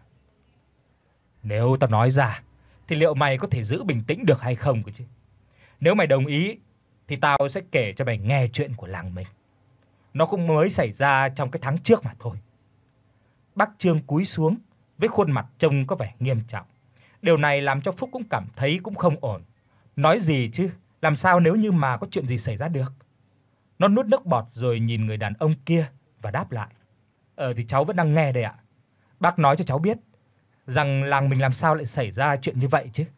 Nếu tao nói ra thì liệu mày có thể giữ bình tĩnh được hay không cơ chứ? Nếu mày đồng ý thì tao sẽ kể cho mày nghe chuyện của làng mình. Nó cũng mới xảy ra trong cái tháng trước mà thôi." Bác Trương cúi xuống với khuôn mặt trông có vẻ nghiêm trọng. Điều này làm cho Phúc cũng cảm thấy cũng không ổn. Nói gì chứ, làm sao nếu như mà có chuyện gì xảy ra được? Nó nuốt nước bọt rồi nhìn người đàn ông kia và đáp lại: "Ờ thì cháu vẫn đang nghe đây ạ. Bác nói cho cháu biết rằng làng mình làm sao lại xảy ra chuyện như vậy chứ?"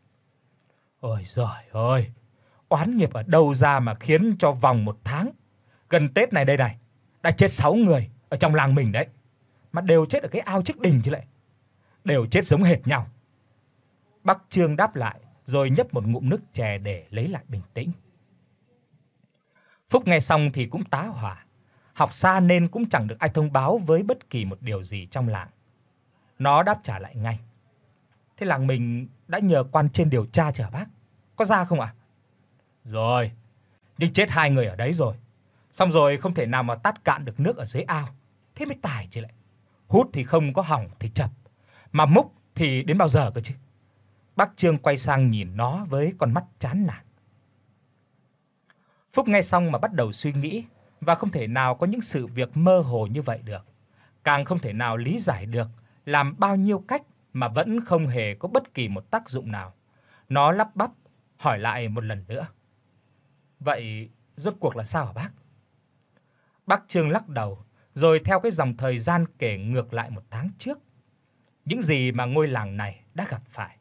Ôi giời ơi, oán nghiệp ở đâu ra mà khiến cho vòng một tháng, gần Tết này đây này, đã chết sáu người ở trong làng mình đấy. Mà đều chết ở cái ao trước đình chứ lại. Đều chết giống hệt nhau. Bác Trương đáp lại rồi nhấp một ngụm nước chè để lấy lại bình tĩnh. Phúc nghe xong thì cũng tá hỏa. Học xa nên cũng chẳng được ai thông báo với bất kỳ một điều gì trong làng. Nó đáp trả lại ngay: "Thế làng mình đã nhờ quan trên điều tra chưa bác? Có ra không ạ?" "Rồi, nhưng chết hai người ở đấy rồi. Xong rồi không thể nào mà tát cạn được nước ở dưới ao. Thế mới tài chứ lại. Hút thì không có hỏng thì chập, mà múc thì đến bao giờ cơ chứ?" Bác Trương quay sang nhìn nó với con mắt chán nản. Phúc nghe xong mà bắt đầu suy nghĩ và không thể nào có những sự việc mơ hồ như vậy được. Càng không thể nào lý giải được làm bao nhiêu cách mà vẫn không hề có bất kỳ một tác dụng nào. Nó lắp bắp hỏi lại một lần nữa: "Vậy rốt cuộc là sao hả bác?" Bác Trương lắc đầu rồi theo cái dòng thời gian kể ngược lại một tháng trước, những gì mà ngôi làng này đã gặp phải.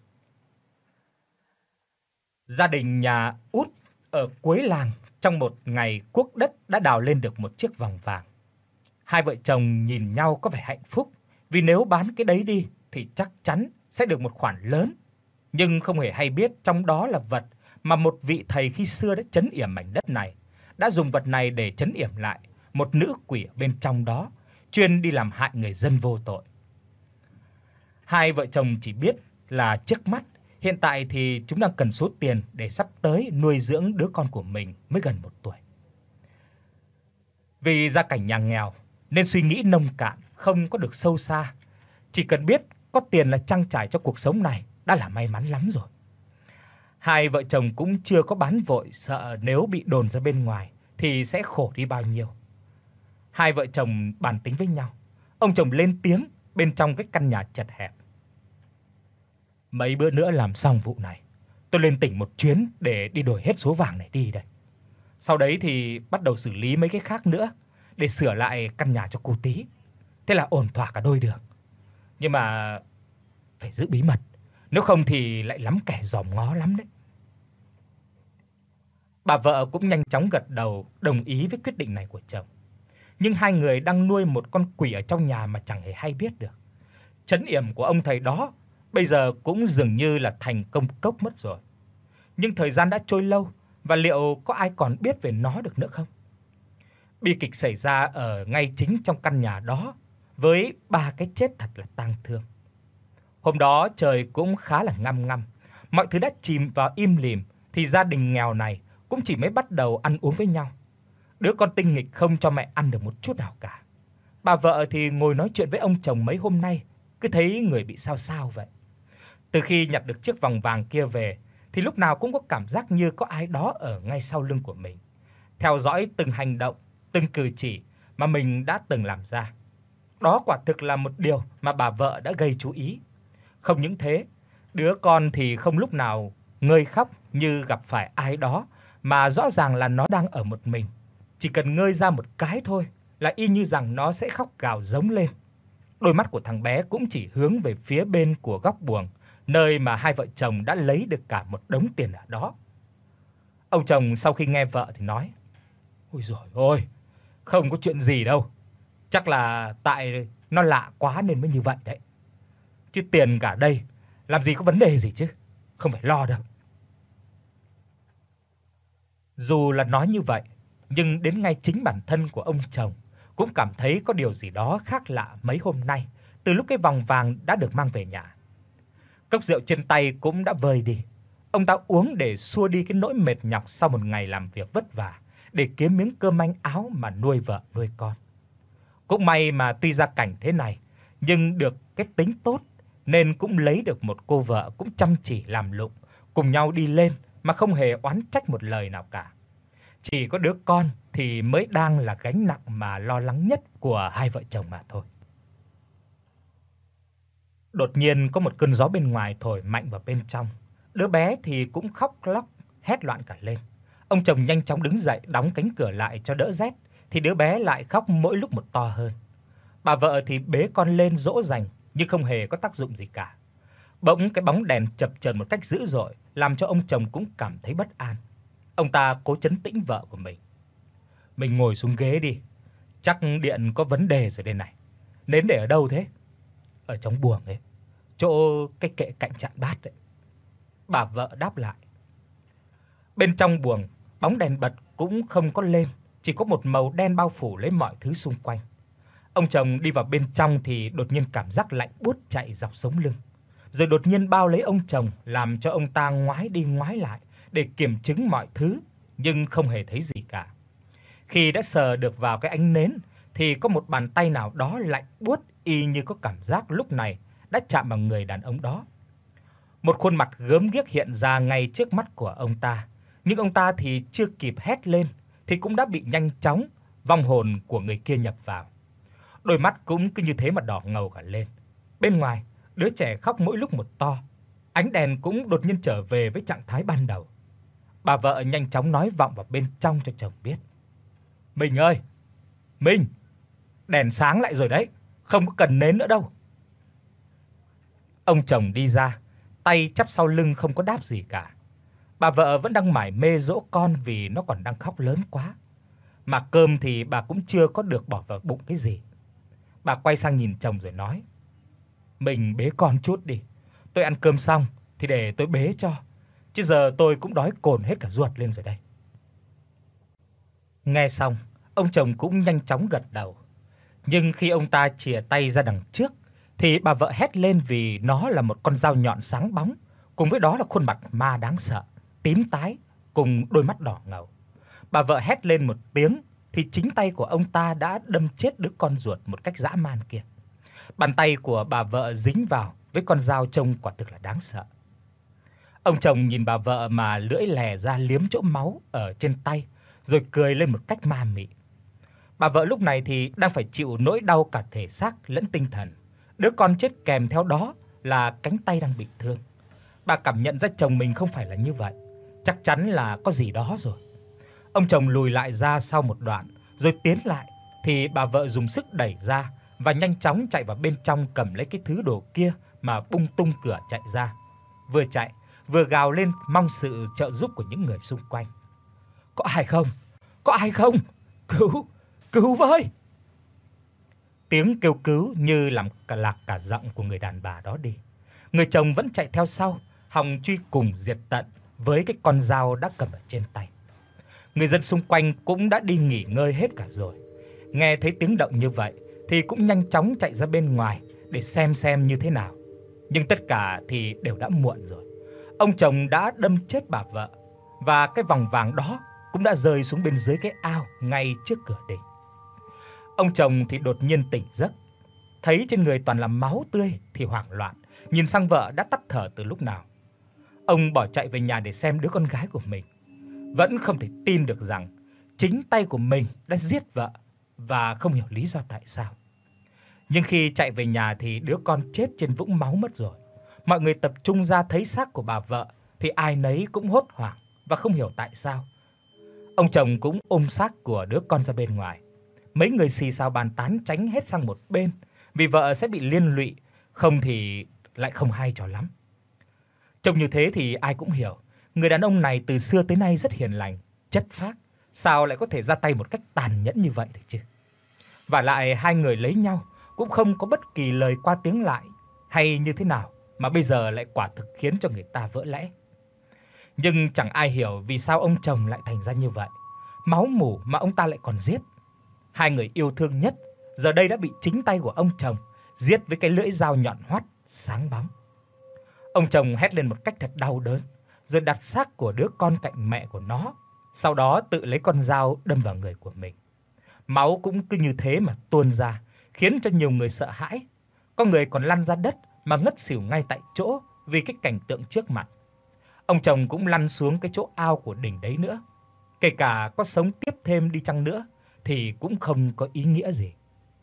Gia đình nhà Út ở cuối làng trong một ngày cuốc đất đã đào lên được một chiếc vòng vàng. Hai vợ chồng nhìn nhau có vẻ hạnh phúc, vì nếu bán cái đấy đi thì chắc chắn sẽ được một khoản lớn, nhưng không hề hay biết trong đó là vật mà một vị thầy khi xưa đã trấn yểm mảnh đất này, đã dùng vật này để trấn yểm lại một nữ quỷ ở bên trong đó, chuyên đi làm hại người dân vô tội. Hai vợ chồng chỉ biết là trước mắt hiện tại thì chúng đang cần số tiền để sắp tới nuôi dưỡng đứa con của mình mới gần một tuổi. Vì gia cảnh nhà nghèo nên suy nghĩ nông cạn, không có được sâu xa, chỉ cần biết có tiền là trang trải cho cuộc sống này đã là may mắn lắm rồi. Hai vợ chồng cũng chưa có bán vội, sợ nếu bị đồn ra bên ngoài thì sẽ khổ đi bao nhiêu. Hai vợ chồng bàn tính với nhau. Ông chồng lên tiếng bên trong cái căn nhà chật hẹp. Mấy bữa nữa làm xong vụ này, tôi lên tỉnh một chuyến để đi đổi hết số vàng này đi đây. Sau đấy thì bắt đầu xử lý mấy cái khác nữa để sửa lại căn nhà cho cô tí. Thế là ổn thỏa cả đôi đường. Nhưng mà phải giữ bí mật, nếu không thì lại lắm kẻ dòm ngó lắm đấy. Bà vợ cũng nhanh chóng gật đầu đồng ý với quyết định này của chồng. Nhưng hai người đang nuôi một con quỷ ở trong nhà mà chẳng hề hay biết được. Trấn yểm của ông thầy đó bây giờ cũng dường như là thành công cốc mất rồi. Nhưng thời gian đã trôi lâu và liệu có ai còn biết về nó được nữa không? Bi kịch xảy ra ở ngay chính trong căn nhà đó với ba cái chết thật là tang thương. Hôm đó trời cũng khá là ngăm ngăm, mọi thứ đã chìm vào im lìm thì gia đình nghèo này cũng chỉ mới bắt đầu ăn uống với nhau. Đứa con tinh nghịch không cho mẹ ăn được một chút nào cả. Bà vợ thì ngồi nói chuyện với ông chồng mấy hôm nay, cứ thấy người bị sao sao vậy. Từ khi nhặt được chiếc vòng vàng kia về thì lúc nào cũng có cảm giác như có ai đó ở ngay sau lưng của mình, theo dõi từng hành động, từng cử chỉ mà mình đã từng làm ra. Đó quả thực là một điều mà bà vợ đã gây chú ý. Không những thế, đứa con thì không lúc nào ngơi khóc như gặp phải ai đó, mà rõ ràng là nó đang ở một mình. Chỉ cần ngơi ra một cái thôi là y như rằng nó sẽ khóc gào giống lên. Đôi mắt của thằng bé cũng chỉ hướng về phía bên của góc buồng, nơi mà hai vợ chồng đã lấy được cả một đống tiền ở đó. Ông chồng sau khi nghe vợ thì nói: "Ôi giời ơi, không có chuyện gì đâu. Chắc là tại nó lạ quá nên mới như vậy đấy. Chứ tiền cả đây, làm gì có vấn đề gì chứ, không phải lo đâu." Dù là nói như vậy, nhưng đến ngay chính bản thân của ông chồng cũng cảm thấy có điều gì đó khác lạ mấy hôm nay, từ lúc cái vòng vàng đã được mang về nhà. Cốc rượu trên tay cũng đã vơi đi. Ông ta uống để xua đi cái nỗi mệt nhọc sau một ngày làm việc vất vả để kiếm miếng cơm manh áo mà nuôi vợ nuôi con. Cũng may mà tuy gia cảnh thế này, nhưng được cái tính tốt nên cũng lấy được một cô vợ cũng chăm chỉ làm lụng, cùng nhau đi lên mà không hề oán trách một lời nào cả. Chỉ có đứa con thì mới đang là gánh nặng mà lo lắng nhất của hai vợ chồng mà thôi. Đột nhiên có một cơn gió bên ngoài thổi mạnh vào bên trong. Đứa bé thì cũng khóc lóc, hét loạn cả lên. Ông chồng nhanh chóng đứng dậy đóng cánh cửa lại cho đỡ rét, thì đứa bé lại khóc mỗi lúc một to hơn. Bà vợ thì bế con lên dỗ dành nhưng không hề có tác dụng gì cả. Bỗng cái bóng đèn chập chờn một cách dữ dội, làm cho ông chồng cũng cảm thấy bất an. Ông ta cố trấn tĩnh vợ của mình. "Mình ngồi xuống ghế đi, chắc điện có vấn đề rồi đây này. Nến để ở đâu thế?" "Ở trong buồng ấy, chỗ cái kệ cạnh chạn bát đấy." Bà vợ đáp lại. Bên trong buồng, bóng đèn bật cũng không có lên, chỉ có một màu đen bao phủ lấy mọi thứ xung quanh. Ông chồng đi vào bên trong thì đột nhiên cảm giác lạnh buốt chạy dọc sống lưng, rồi đột nhiên bao lấy ông chồng, làm cho ông ta ngoái đi ngoái lại để kiểm chứng mọi thứ, nhưng không hề thấy gì cả. Khi đã sờ được vào cái ánh nến thì có một bàn tay nào đó lạnh buốt y như có cảm giác lúc này đã chạm vào người đàn ông đó. Một khuôn mặt gớm ghiếc hiện ra ngay trước mắt của ông ta, nhưng ông ta thì chưa kịp hét lên thì cũng đã bị nhanh chóng vong hồn của người kia nhập vào. Đôi mắt cũng cứ như thế mà đỏ ngầu cả lên. Bên ngoài, đứa trẻ khóc mỗi lúc một to. Ánh đèn cũng đột nhiên trở về với trạng thái ban đầu. Bà vợ nhanh chóng nói vọng vào bên trong cho chồng biết: "Minh ơi, Minh, đèn sáng lại rồi đấy, không có cần nến nữa đâu." Ông chồng đi ra, tay chắp sau lưng không có đáp gì cả. Bà vợ vẫn đang mải mê dỗ con vì nó còn đang khóc lớn quá. Mà cơm thì bà cũng chưa có được bỏ vào bụng cái gì. Bà quay sang nhìn chồng rồi nói: "Mình bế con chút đi, tôi ăn cơm xong thì để tôi bế cho, chứ giờ tôi cũng đói cồn hết cả ruột lên rồi đây." Nghe xong, ông chồng cũng nhanh chóng gật đầu. Nhưng khi ông ta chìa tay ra đằng trước thì bà vợ hét lên vì nó là một con dao nhọn sáng bóng, cùng với đó là khuôn mặt ma đáng sợ, tím tái cùng đôi mắt đỏ ngầu. Bà vợ hét lên một tiếng thì chính tay của ông ta đã đâm chết đứa con ruột một cách dã man kia. Bàn tay của bà vợ dính vào với con dao trông quả thực là đáng sợ. Ông chồng nhìn bà vợ mà lưỡi lè ra liếm chỗ máu ở trên tay, rồi cười lên một cách ma mị. Bà vợ lúc này thì đang phải chịu nỗi đau cả thể xác lẫn tinh thần. Đứa con chết kèm theo đó là cánh tay đang bị thương. Bà cảm nhận ra chồng mình không phải là như vậy, chắc chắn là có gì đó rồi. Ông chồng lùi lại ra sau một đoạn, rồi tiến lại thì bà vợ dùng sức đẩy ra và nhanh chóng chạy vào bên trong cầm lấy cái thứ đồ kia mà bung tung cửa chạy ra. Vừa chạy, vừa gào lên mong sự trợ giúp của những người xung quanh. "Có ai không? Có ai không? Cứu, cứu với!" Tiếng kêu cứu như làm cả lạc cả giọng của người đàn bà đó đi. Người chồng vẫn chạy theo sau, hòng truy cùng diệt tận với cái con dao đã cầm ở trên tay. Người dân xung quanh cũng đã đi nghỉ ngơi hết cả rồi. Nghe thấy tiếng động như vậy thì cũng nhanh chóng chạy ra bên ngoài để xem xem như thế nào. Nhưng tất cả thì đều đã muộn rồi. Ông chồng đã đâm chết bà vợ và cái vòng vàng đó cũng đã rơi xuống bên dưới cái ao ngay trước cửa đình. Ông chồng thì đột nhiên tỉnh giấc, thấy trên người toàn là máu tươi thì hoảng loạn, nhìn sang vợ đã tắt thở từ lúc nào. Ông bỏ chạy về nhà để xem đứa con gái của mình, vẫn không thể tin được rằng chính tay của mình đã giết vợ và không hiểu lý do tại sao. Nhưng khi chạy về nhà thì đứa con chết trên vũng máu mất rồi. Mọi người tập trung ra thấy xác của bà vợ thì ai nấy cũng hốt hoảng và không hiểu tại sao. Ông chồng cũng ôm xác của đứa con ra bên ngoài. Mấy người xì xào bàn tán tránh hết sang một bên, vì vợ sẽ bị liên lụy, không thì lại không hay cho lắm. Trông như thế thì ai cũng hiểu, người đàn ông này từ xưa tới nay rất hiền lành, chất phác, sao lại có thể ra tay một cách tàn nhẫn như vậy được chứ? Và lại hai người lấy nhau cũng không có bất kỳ lời qua tiếng lại hay như thế nào mà bây giờ lại quả thực khiến cho người ta vỡ lẽ. Nhưng chẳng ai hiểu vì sao ông chồng lại thành ra như vậy. Máu mủ mà ông ta lại còn giết. Hai người yêu thương nhất giờ đây đã bị chính tay của ông chồng giết với cái lưỡi dao nhọn hoắt sáng bóng. Ông chồng hét lên một cách thật đau đớn, rồi đặt xác của đứa con cạnh mẹ của nó, sau đó tự lấy con dao đâm vào người của mình. Máu cũng cứ như thế mà tuôn ra, khiến cho nhiều người sợ hãi. Có người còn lăn ra đất mà ngất xỉu ngay tại chỗ vì cái cảnh tượng trước mặt. Ông chồng cũng lăn xuống cái chỗ ao của đình đấy nữa. Kể cả có sống tiếp thêm đi chăng nữa thì cũng không có ý nghĩa gì.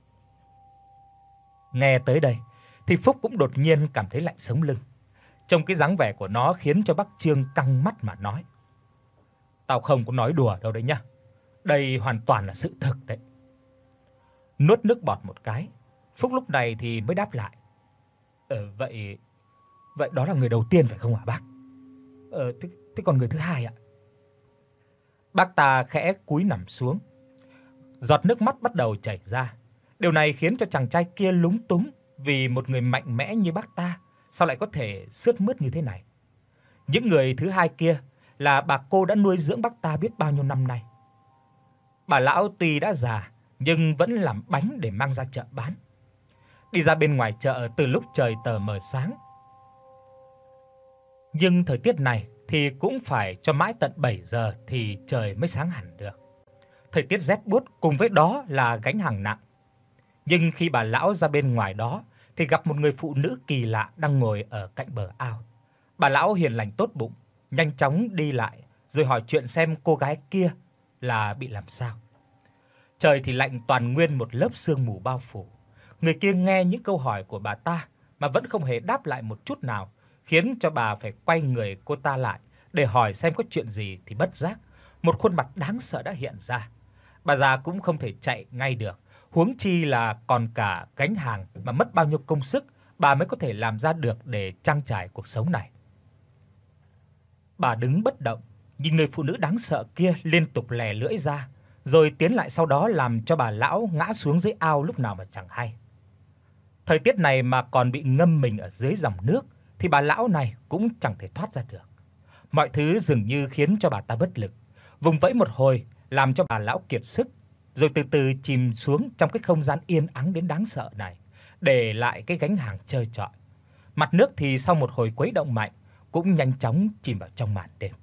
Nghe tới đây thì Phúc cũng đột nhiên cảm thấy lạnh sống lưng. Trông cái dáng vẻ của nó khiến cho bác Trương căng mắt mà nói: "Tao không có nói đùa đâu đấy nhá. Đây hoàn toàn là sự thực đấy." Nuốt nước bọt một cái, Phúc lúc này thì mới đáp lại: "Ờ vậy vậy đó là người đầu tiên phải không hả bác?" "Ờ thế, thế còn người thứ hai ạ?" Bác ta khẽ cúi nằm xuống. Giọt nước mắt bắt đầu chảy ra. Điều này khiến cho chàng trai kia lúng túng, vì một người mạnh mẽ như bác ta sao lại có thể sướt mướt như thế này. Những người thứ hai kia là bà cô đã nuôi dưỡng bác ta biết bao nhiêu năm nay. Bà lão tuy đã già nhưng vẫn làm bánh để mang ra chợ bán. Đi ra bên ngoài chợ từ lúc trời tờ mờ sáng. Nhưng thời tiết này thì cũng phải cho mãi tận bảy giờ thì trời mới sáng hẳn được. Thời tiết rét buốt cùng với đó là gánh hàng nặng. Nhưng khi bà lão ra bên ngoài đó thì gặp một người phụ nữ kỳ lạ đang ngồi ở cạnh bờ ao. Bà lão hiền lành tốt bụng, nhanh chóng đi lại rồi hỏi chuyện xem cô gái kia là bị làm sao. Trời thì lạnh toàn nguyên một lớp sương mù bao phủ. Người kia nghe những câu hỏi của bà ta mà vẫn không hề đáp lại một chút nào, khiến cho bà phải quay người cô ta lại để hỏi xem có chuyện gì thì bất giác một khuôn mặt đáng sợ đã hiện ra. Bà già cũng không thể chạy ngay được, huống chi là còn cả gánh hàng mà mất bao nhiêu công sức bà mới có thể làm ra được để trang trải cuộc sống này. Bà đứng bất động, nhìn người phụ nữ đáng sợ kia liên tục lè lưỡi ra, rồi tiến lại sau đó làm cho bà lão ngã xuống dưới ao lúc nào mà chẳng hay. Thời tiết này mà còn bị ngâm mình ở dưới dòng nước thì bà lão này cũng chẳng thể thoát ra được. Mọi thứ dường như khiến cho bà ta bất lực, vùng vẫy một hồi làm cho bà lão kiệt sức, rồi từ từ chìm xuống trong cái không gian yên ắng đến đáng sợ này, để lại cái gánh hàng trơ trọi. Mặt nước thì sau một hồi quấy động mạnh cũng nhanh chóng chìm vào trong màn đêm.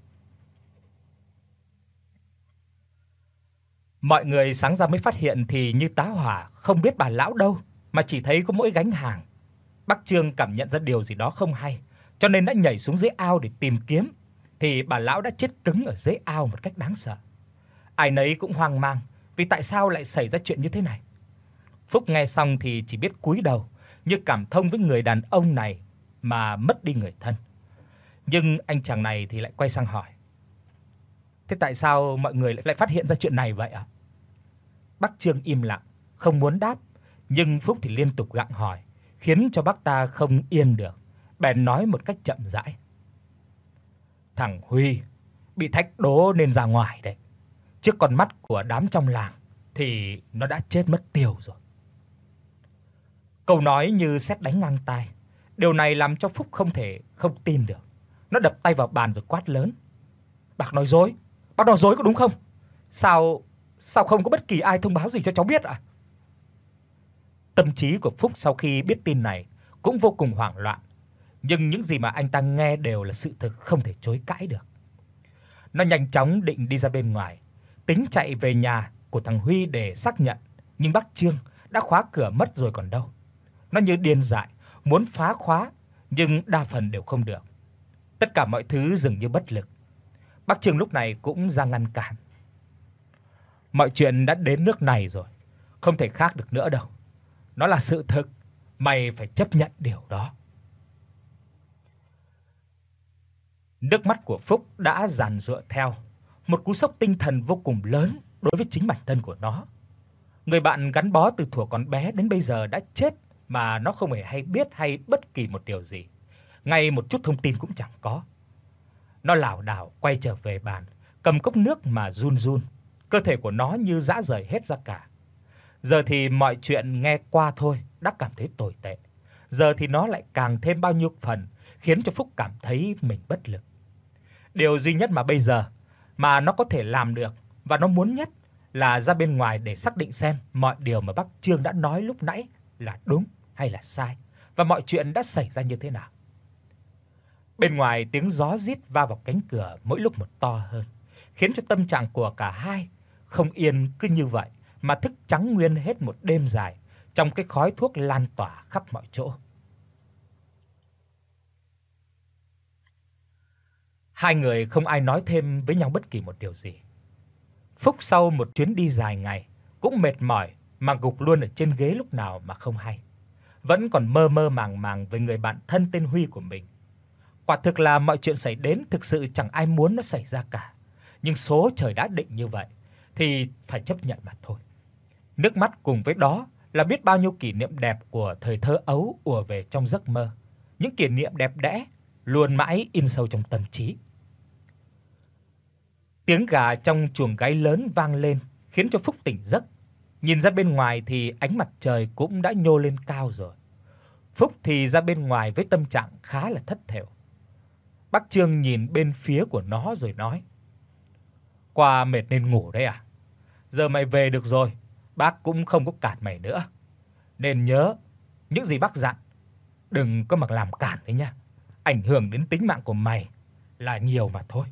Mọi người sáng ra mới phát hiện thì như tá hỏa, không biết bà lão đâu mà chỉ thấy có mỗi gánh hàng. Bác Trương cảm nhận ra điều gì đó không hay, cho nên đã nhảy xuống dưới ao để tìm kiếm, thì bà lão đã chết cứng ở dưới ao một cách đáng sợ. Ai nấy cũng hoang mang, vì tại sao lại xảy ra chuyện như thế này. Phúc nghe xong thì chỉ biết cúi đầu, như cảm thông với người đàn ông này mà mất đi người thân. Nhưng anh chàng này thì lại quay sang hỏi: "Thế tại sao mọi người lại phát hiện ra chuyện này vậy ạ?" Bác Trương im lặng, không muốn đáp, nhưng Phúc thì liên tục gặng hỏi, khiến cho bác ta không yên được, bèn nói một cách chậm rãi: "Thằng Huy bị thách đố nên ra ngoài đấy. Trước con mắt của đám trong làng thì nó đã chết mất tiêu rồi." Câu nói như sét đánh ngang tai. Điều này làm cho Phúc không thể không tin được. Nó đập tay vào bàn rồi quát lớn: "Bác nói dối, bác nói dối có đúng không? Sao sao không có bất kỳ ai thông báo gì cho cháu biết ạ?" Tâm trí của Phúc sau khi biết tin này cũng vô cùng hoảng loạn, nhưng những gì mà anh ta nghe đều là sự thực không thể chối cãi được. Nó nhanh chóng định đi ra bên ngoài, tính chạy về nhà của thằng Huy để xác nhận, nhưng bác Trương đã khóa cửa mất rồi còn đâu. Nó như điên dại, muốn phá khóa nhưng đa phần đều không được. Tất cả mọi thứ dường như bất lực. Bác Trương lúc này cũng ra ngăn cản: "Mọi chuyện đã đến nước này rồi, không thể khác được nữa đâu. Nó là sự thực, mày phải chấp nhận điều đó." Nước mắt của Phúc đã giàn giụa theo, một cú sốc tinh thần vô cùng lớn đối với chính bản thân của nó. Người bạn gắn bó từ thuở còn bé đến bây giờ đã chết mà nó không hề hay biết hay bất kỳ một điều gì, ngay một chút thông tin cũng chẳng có. Nó lảo đảo quay trở về bàn, cầm cốc nước mà run run, cơ thể của nó như rã rời hết ra cả. Giờ thì mọi chuyện nghe qua thôi đã cảm thấy tồi tệ, giờ thì nó lại càng thêm bao nhiêu phần khiến cho Phúc cảm thấy mình bất lực. Điều duy nhất mà bây giờ mà nó có thể làm được và nó muốn nhất là ra bên ngoài để xác định xem mọi điều mà bác Trương đã nói lúc nãy là đúng hay là sai, và mọi chuyện đã xảy ra như thế nào. Bên ngoài tiếng gió rít va vào cánh cửa mỗi lúc một to hơn, khiến cho tâm trạng của cả hai không yên cứ như vậy mà thức trắng nguyên hết một đêm dài trong cái khói thuốc lan tỏa khắp mọi chỗ. Hai người không ai nói thêm với nhau bất kỳ một điều gì. Phúc sau một chuyến đi dài ngày cũng mệt mỏi mà gục luôn ở trên ghế lúc nào mà không hay, vẫn còn mơ mơ màng màng về người bạn thân tên Huy của mình. Quả thực là mọi chuyện xảy đến thực sự chẳng ai muốn nó xảy ra cả, nhưng số trời đã định như vậy thì phải chấp nhận mà thôi. Nước mắt cùng với đó là biết bao nhiêu kỷ niệm đẹp của thời thơ ấu ùa về trong giấc mơ, những kỷ niệm đẹp đẽ luôn mãi in sâu trong tâm trí. Tiếng gà trong chuồng gáy lớn vang lên khiến cho Phúc tỉnh giấc. Nhìn ra bên ngoài thì ánh mặt trời cũng đã nhô lên cao rồi. Phúc thì ra bên ngoài với tâm trạng khá là thất thểu. Bác Trương nhìn bên phía của nó rồi nói: "Qua mệt nên ngủ đấy à? Giờ mày về được rồi, bác cũng không có cản mày nữa. Nên nhớ những gì bác dặn, đừng có mà làm cản đấy nha. Ảnh hưởng đến tính mạng của mày là nhiều mà thôi."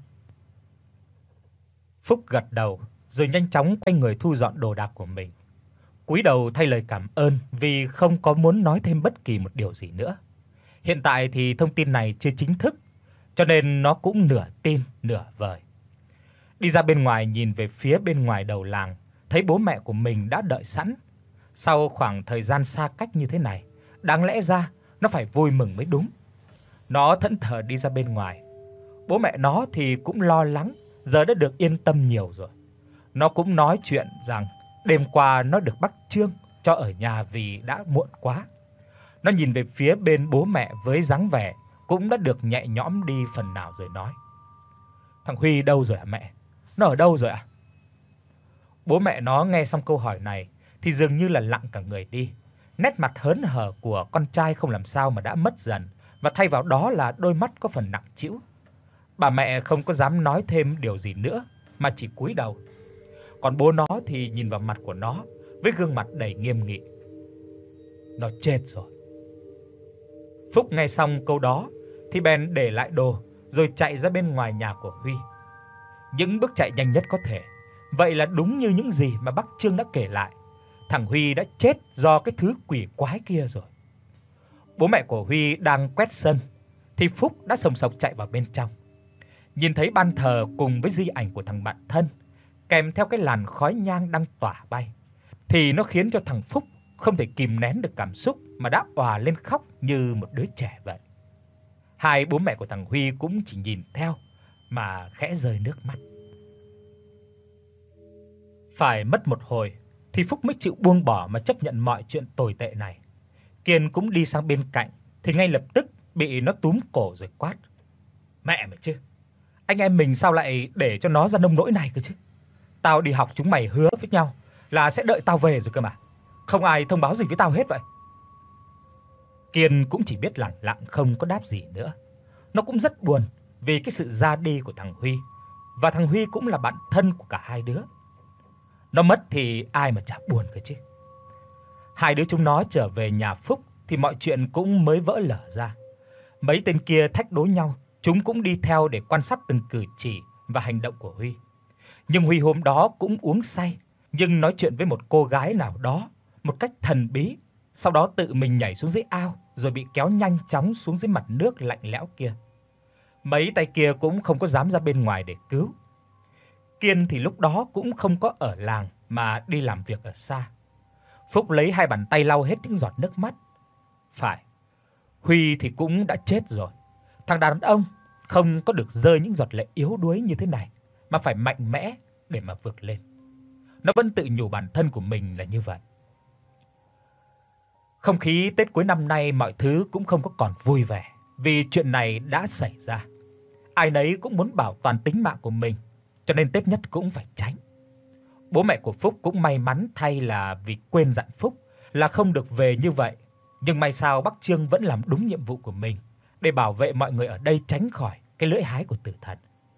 Phúc gật đầu rồi nhanh chóng quay người thu dọn đồ đạc của mình, cúi đầu thay lời cảm ơn vì không có muốn nói thêm bất kỳ một điều gì nữa. Hiện tại thì thông tin này chưa chính thức, cho nên nó cũng nửa tin nửa vời. Đi ra bên ngoài nhìn về phía bên ngoài đầu làng, thấy bố mẹ của mình đã đợi sẵn. Sau khoảng thời gian xa cách như thế này, đáng lẽ ra nó phải vui mừng mới đúng. Nó thẫn thờ đi ra bên ngoài. Bố mẹ nó thì cũng lo lắng, giờ đã được yên tâm nhiều rồi. Nó cũng nói chuyện rằng đêm qua nó được bác Trương cho ở nhà vì đã muộn quá. Nó nhìn về phía bên bố mẹ với dáng vẻ cũng đã được nhẹ nhõm đi phần nào rồi nói: "Thằng Huy đâu rồi hả mẹ? Nó ở đâu rồi ạ?" Bố mẹ nó nghe xong câu hỏi này thì dường như là lặng cả người đi. Nét mặt hớn hở của con trai không làm sao mà đã mất dần, và thay vào đó là đôi mắt có phần nặng trĩu. Bà mẹ không có dám nói thêm điều gì nữa mà chỉ cúi đầu. Còn bố nó thì nhìn vào mặt của nó với gương mặt đầy nghiêm nghị. "Nó chết rồi." Phúc nghe xong câu đó thì bèn để lại đồ rồi chạy ra bên ngoài nhà của Huy. Những bước chạy nhanh nhất có thể. Vậy là đúng như những gì mà bác Trương đã kể lại. thằng Huy đã chết do cái thứ quỷ quái kia rồi. Bố mẹ của Huy đang quét sân thì Phúc đã sồng sộc chạy vào bên trong. Nhìn thấy ban thờ cùng với di ảnh của thằng bạn thân, kèm theo cái làn khói nhang đang tỏa bay, thì nó khiến cho thằng Phúc không thể kìm nén được cảm xúc mà đã òa lên khóc như một đứa trẻ vậy. Hai bố mẹ của thằng Huy cũng chỉ nhìn theo mà khẽ rơi nước mắt. Phải mất một hồi thì Phúc mới chịu buông bỏ mà chấp nhận mọi chuyện tồi tệ này. Kiên cũng đi sang bên cạnh thì ngay lập tức bị nó túm cổ rồi quát: "Mẹ mày chứ, anh em mình sao lại để cho nó ra nông nỗi này cơ chứ? Tao đi học chúng mày hứa với nhau là sẽ đợi tao về rồi cơ mà. Không ai thông báo gì với tao hết vậy." Kiên cũng chỉ biết lặng lặng không có đáp gì nữa. Nó cũng rất buồn vì cái sự ra đi của thằng Huy, và thằng Huy cũng là bạn thân của cả hai đứa. Nó mất thì ai mà chả buồn cơ chứ. Hai đứa chúng nó trở về nhà Phúc thì mọi chuyện cũng mới vỡ lở ra. Mấy tên kia thách đố nhau, chúng cũng đi theo để quan sát từng cử chỉ và hành động của Huy. Nhưng Huy hôm đó cũng uống say, nhưng nói chuyện với một cô gái nào đó một cách thần bí, sau đó tự mình nhảy xuống dưới ao rồi bị kéo nhanh chóng xuống dưới mặt nước lạnh lẽo kia. Mấy tay kia cũng không có dám ra bên ngoài để cứu. Kiên thì lúc đó cũng không có ở làng mà đi làm việc ở xa. Phúc lấy hai bàn tay lau hết những giọt nước mắt. Phải, Huy thì cũng đã chết rồi. Thằng đàn ông không có được rơi những giọt lệ yếu đuối như thế này, mà phải mạnh mẽ để mà vượt lên. Nó vẫn tự nhủ bản thân của mình là như vậy. Không khí Tết cuối năm nay mọi thứ cũng không có còn vui vẻ, vì chuyện này đã xảy ra. Ai nấy cũng muốn bảo toàn tính mạng của mình, cho nên Tết nhất cũng phải tránh. Bố mẹ của Phúc cũng may mắn thay là vì quên dặn Phúc là không được về như vậy, nhưng may sao bác Trương vẫn làm đúng nhiệm vụ của mình để bảo vệ mọi người ở đây tránh khỏi cái lưỡi hái của tử thần.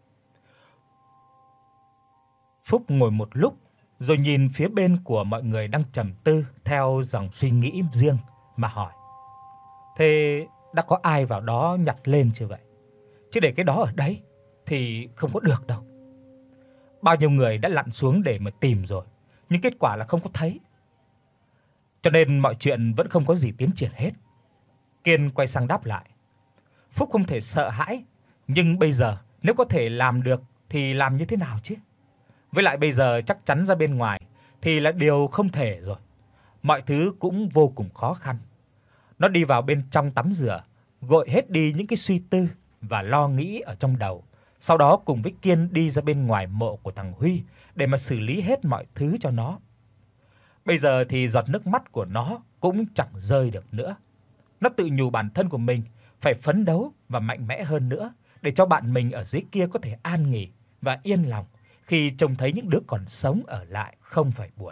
Phúc ngồi một lúc rồi nhìn phía bên của mọi người đang trầm tư theo dòng suy nghĩ riêng mà hỏi: "Thế đã có ai vào đó nhặt lên chưa vậy? Chứ để cái đó ở đấy thì không có được đâu." Bao nhiêu người đã lặn xuống để mà tìm rồi, nhưng kết quả là không có thấy. Cho nên mọi chuyện vẫn không có gì tiến triển hết. Kiên quay sang đáp lại: "Phúc không thể sợ hãi, nhưng bây giờ nếu có thể làm được thì làm như thế nào chứ? Với lại bây giờ chắc chắn ra bên ngoài thì là điều không thể rồi. Mọi thứ cũng vô cùng khó khăn." Nó đi vào bên trong tắm rửa, gội hết đi những cái suy tư và lo nghĩ ở trong đầu. Sau đó cùng với Kiên đi ra bên ngoài mộ của thằng Huy để mà xử lý hết mọi thứ cho nó. Bây giờ thì giọt nước mắt của nó cũng chẳng rơi được nữa. Nó tự nhủ bản thân của mình phải phấn đấu và mạnh mẽ hơn nữa để cho bạn mình ở dưới kia có thể an nghỉ và yên lòng khi trông thấy những đứa còn sống ở lại không phải buồn.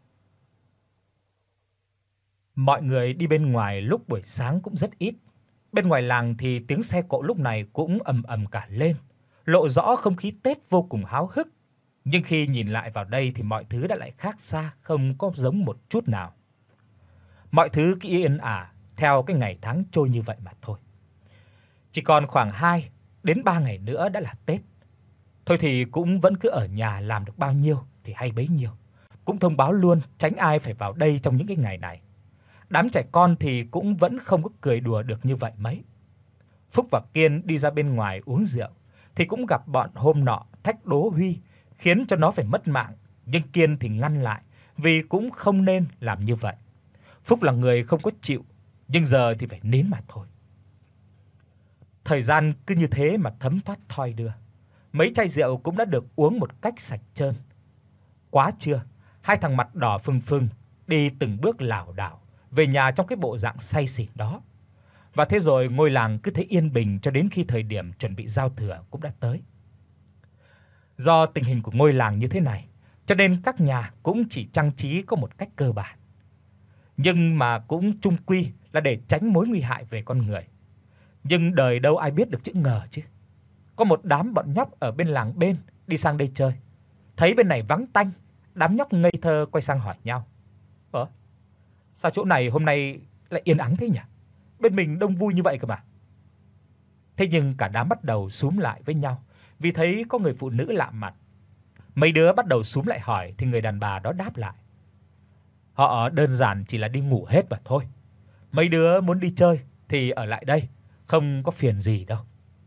Mọi người đi bên ngoài lúc buổi sáng cũng rất ít. Bên ngoài làng thì tiếng xe cộ lúc này cũng ầm ầm cả lên, lộ rõ không khí Tết vô cùng háo hức. Nhưng khi nhìn lại vào đây thì mọi thứ đã lại khác xa, không có giống một chút nào. Mọi thứ cứ yên ả theo cái ngày tháng trôi như vậy mà thôi. Chỉ còn khoảng hai đến ba ngày nữa đã là Tết. Thôi thì cũng vẫn cứ ở nhà làm được bao nhiêu thì hay bấy nhiêu. Cũng thông báo luôn tránh ai phải vào đây trong những cái ngày này. Đám trẻ con thì cũng vẫn không có cười đùa được như vậy mấy. Phúc và Kiên đi ra bên ngoài uống rượu thì cũng gặp bọn hôm nọ thách đố Huy, khiến cho nó phải mất mạng, nhưng Kiên thì ngăn lại vì cũng không nên làm như vậy. Phúc là người không có chịu, nhưng giờ thì phải nín mà thôi. Thời gian cứ như thế mà thấm thoát thoi đưa. Mấy chai rượu cũng đã được uống một cách sạch trơn. Quá trưa, hai thằng mặt đỏ phừng phừng đi từng bước lảo đảo về nhà trong cái bộ dạng say xỉn đó. Và thế rồi ngôi làng cứ thế yên bình cho đến khi thời điểm chuẩn bị giao thừa cũng đã tới. Do tình hình của ngôi làng như thế này, cho nên các nhà cũng chỉ trang trí có một cách cơ bản. Nhưng mà cũng chung quy là để tránh mối nguy hại về con người. Nhưng đời đâu ai biết được chữ ngờ chứ. Có một đám bọn nhóc ở bên làng bên đi sang đây chơi. Thấy bên này vắng tanh, đám nhóc ngây thơ quay sang hỏi nhau: "Ơ, sao chỗ này hôm nay lại yên ắng thế nhỉ? Bên mình đông vui như vậy cơ mà." Thế nhưng cả đám bắt đầu xúm lại với nhau vì thấy có người phụ nữ lạ mặt. Mấy đứa bắt đầu xúm lại hỏi thì người đàn bà đó đáp lại: Họ đơn giản chỉ là đi ngủ hết mà thôi. Mấy đứa muốn đi chơi thì ở lại đây, không có phiền gì đâu."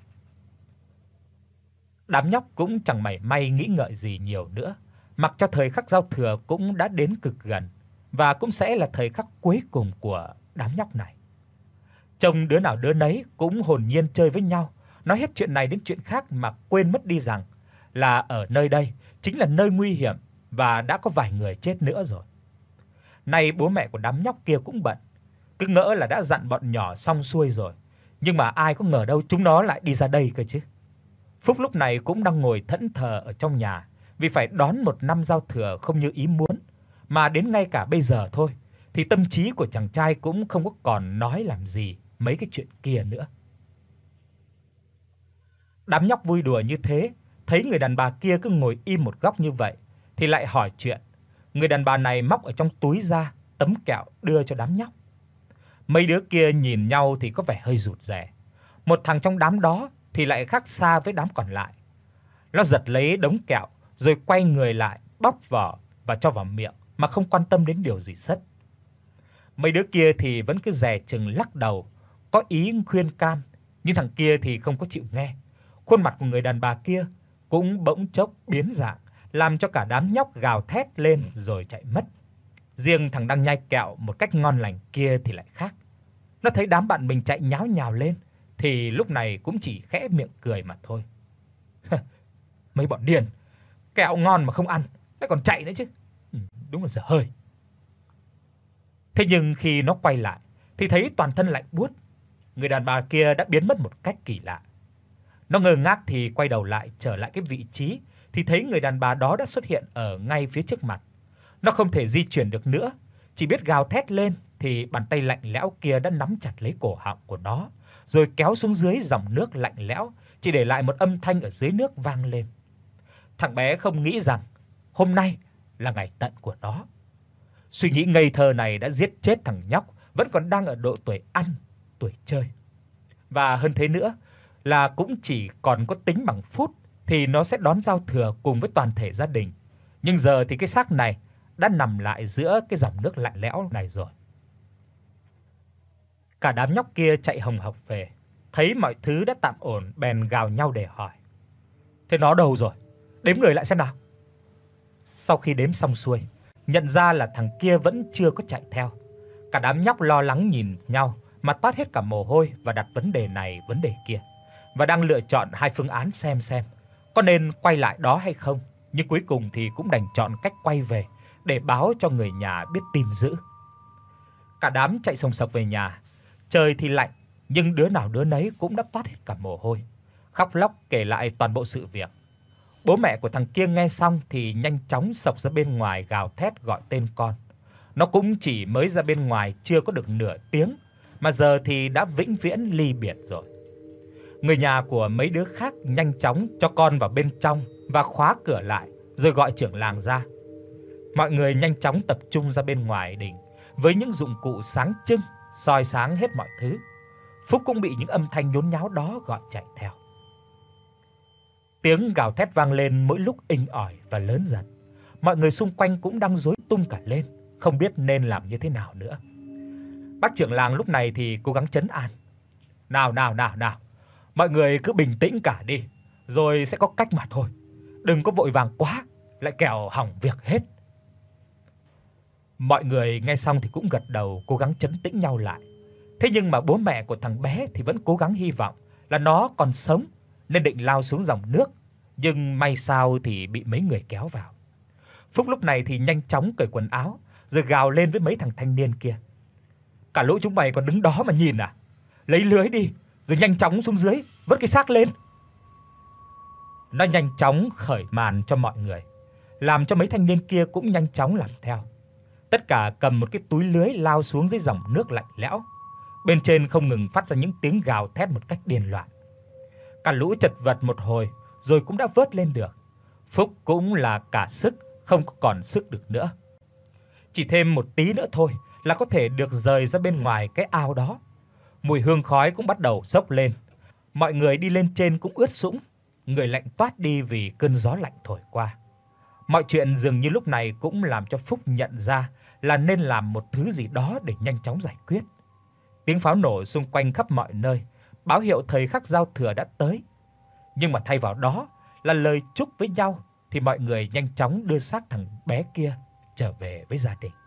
Đám nhóc cũng chẳng mảy may nghĩ ngợi gì nhiều nữa, mặc cho thời khắc giao thừa cũng đã đến cực gần và cũng sẽ là thời khắc cuối cùng của đám nhóc này. Trông đứa nào đứa nấy cũng hồn nhiên chơi với nhau, nói hết chuyện này đến chuyện khác mà quên mất đi rằng là ở nơi đây chính là nơi nguy hiểm và đã có vài người chết nữa rồi. Nay bố mẹ của đám nhóc kia cũng bận, cứ ngỡ là đã dặn bọn nhỏ xong xuôi rồi, nhưng mà ai có ngờ đâu chúng nó lại đi ra đây cơ chứ. Phúc lúc này cũng đang ngồi thẫn thờ ở trong nhà, vì phải đón một năm giao thừa không như ý muốn, mà đến ngay cả bây giờ thôi thì tâm trí của chàng trai cũng không có còn nói làm gì mấy cái chuyện kia nữa. Đám nhóc vui đùa như thế, thấy người đàn bà kia cứ ngồi im một góc như vậy thì lại hỏi chuyện. Người đàn bà này móc ở trong túi ra tấm kẹo đưa cho đám nhóc. Mấy đứa kia nhìn nhau thì có vẻ hơi rụt rè. Một thằng trong đám đó thì lại khác xa với đám còn lại. Nó giật lấy đống kẹo rồi quay người lại, bóc vỏ và cho vào miệng mà không quan tâm đến điều gì hết. Mấy đứa kia thì vẫn cứ dè chừng lắc đầu, có ý khuyên can, nhưng thằng kia thì không có chịu nghe. Khuôn mặt của người đàn bà kia cũng bỗng chốc biến dạng, làm cho cả đám nhóc gào thét lên rồi chạy mất. Riêng thằng đang nhai kẹo một cách ngon lành kia thì lại khác. Nó thấy đám bạn mình chạy nháo nhào lên thì lúc này cũng chỉ khẽ miệng cười mà thôi. Mấy bọn điên, kẹo ngon mà không ăn, lại còn chạy nữa chứ. Ừ, đúng là dở hơi. Thế nhưng khi nó quay lại thì thấy toàn thân lạnh buốt, người đàn bà kia đã biến mất một cách kỳ lạ. Nó ngơ ngác thì quay đầu lại trở lại cái vị trí thì thấy người đàn bà đó đã xuất hiện ở ngay phía trước mặt. Nó không thể di chuyển được nữa, chỉ biết gào thét lên thì bàn tay lạnh lẽo kia đã nắm chặt lấy cổ họng của nó, rồi kéo xuống dưới dòng nước lạnh lẽo, chỉ để lại một âm thanh ở dưới nước vang lên. Thằng bé không nghĩ rằng hôm nay là ngày tận của nó. Suy nghĩ ngây thơ này đã giết chết thằng nhóc vẫn còn đang ở độ tuổi ăn, tuổi chơi. Và hơn thế nữa là cũng chỉ còn có tính bằng phút thì nó sẽ đón giao thừa cùng với toàn thể gia đình. Nhưng giờ thì cái xác này đã nằm lại giữa cái dòng nước lạnh lẽo này rồi. Cả đám nhóc kia chạy hồng hộc về, thấy mọi thứ đã tạm ổn bèn gào nhau để hỏi: "Thế nó đâu rồi? Đếm người lại xem nào." Sau khi đếm xong xuôi, nhận ra là thằng kia vẫn chưa có chạy theo. Cả đám nhóc lo lắng nhìn nhau mà toát hết cả mồ hôi và đặt vấn đề này vấn đề kia, và đang lựa chọn hai phương án xem xem có nên quay lại đó hay không, nhưng cuối cùng thì cũng đành chọn cách quay về để báo cho người nhà biết tin dữ. Cả đám chạy sồng sộc về nhà. Trời thì lạnh, nhưng đứa nào đứa nấy cũng đã toát hết cả mồ hôi, khóc lóc kể lại toàn bộ sự việc. Bố mẹ của thằng kia nghe xong thì nhanh chóng xộc ra bên ngoài gào thét gọi tên con. Nó cũng chỉ mới ra bên ngoài chưa có được nửa tiếng mà giờ thì đã vĩnh viễn ly biệt rồi. Người nhà của mấy đứa khác nhanh chóng cho con vào bên trong và khóa cửa lại, rồi gọi trưởng làng ra. Mọi người nhanh chóng tập trung ra bên ngoài đình với những dụng cụ sáng trưng soi sáng hết mọi thứ. Phúc cũng bị những âm thanh nhốn nháo đó gọi chạy theo. Tiếng gào thét vang lên mỗi lúc inh ỏi và lớn dần. Mọi người xung quanh cũng đang rối tung cả lên, không biết nên làm như thế nào nữa. Bác trưởng làng lúc này thì cố gắng trấn an. "Nào nào nào nào, mọi người cứ bình tĩnh cả đi, rồi sẽ có cách mà thôi. Đừng có vội vàng quá, lại kẻo hỏng việc hết." Mọi người nghe xong thì cũng gật đầu cố gắng trấn tĩnh nhau lại. Thế nhưng mà bố mẹ của thằng bé thì vẫn cố gắng hy vọng là nó còn sống nên định lao xuống dòng nước, nhưng may sao thì bị mấy người kéo vào. Phúc lúc này thì nhanh chóng cởi quần áo rồi gào lên với mấy thằng thanh niên kia: "Cả lũ chúng mày còn đứng đó mà nhìn à? Lấy lưới đi, rồi nhanh chóng xuống dưới, vớt cái xác lên." Nó nhanh chóng khởi màn cho mọi người, làm cho mấy thanh niên kia cũng nhanh chóng làm theo. Tất cả cầm một cái túi lưới lao xuống dưới dòng nước lạnh lẽo. Bên trên không ngừng phát ra những tiếng gào thét một cách điên loạn. Cả lũ chật vật một hồi rồi cũng đã vớt lên được. Phúc cũng là cả sức không có còn sức được nữa. Chỉ thêm một tí nữa thôi là có thể được rời ra bên ngoài cái ao đó. Mùi hương khói cũng bắt đầu xốc lên. Mọi người đi lên trên cũng ướt sũng, người lạnh toát đi vì cơn gió lạnh thổi qua. Mọi chuyện dường như lúc này cũng làm cho Phúc nhận ra là nên làm một thứ gì đó để nhanh chóng giải quyết. Tiếng pháo nổ xung quanh khắp mọi nơi, báo hiệu thời khắc giao thừa đã tới. Nhưng mà thay vào đó là lời chúc với nhau thì mọi người nhanh chóng đưa xác thằng bé kia trở về với gia đình.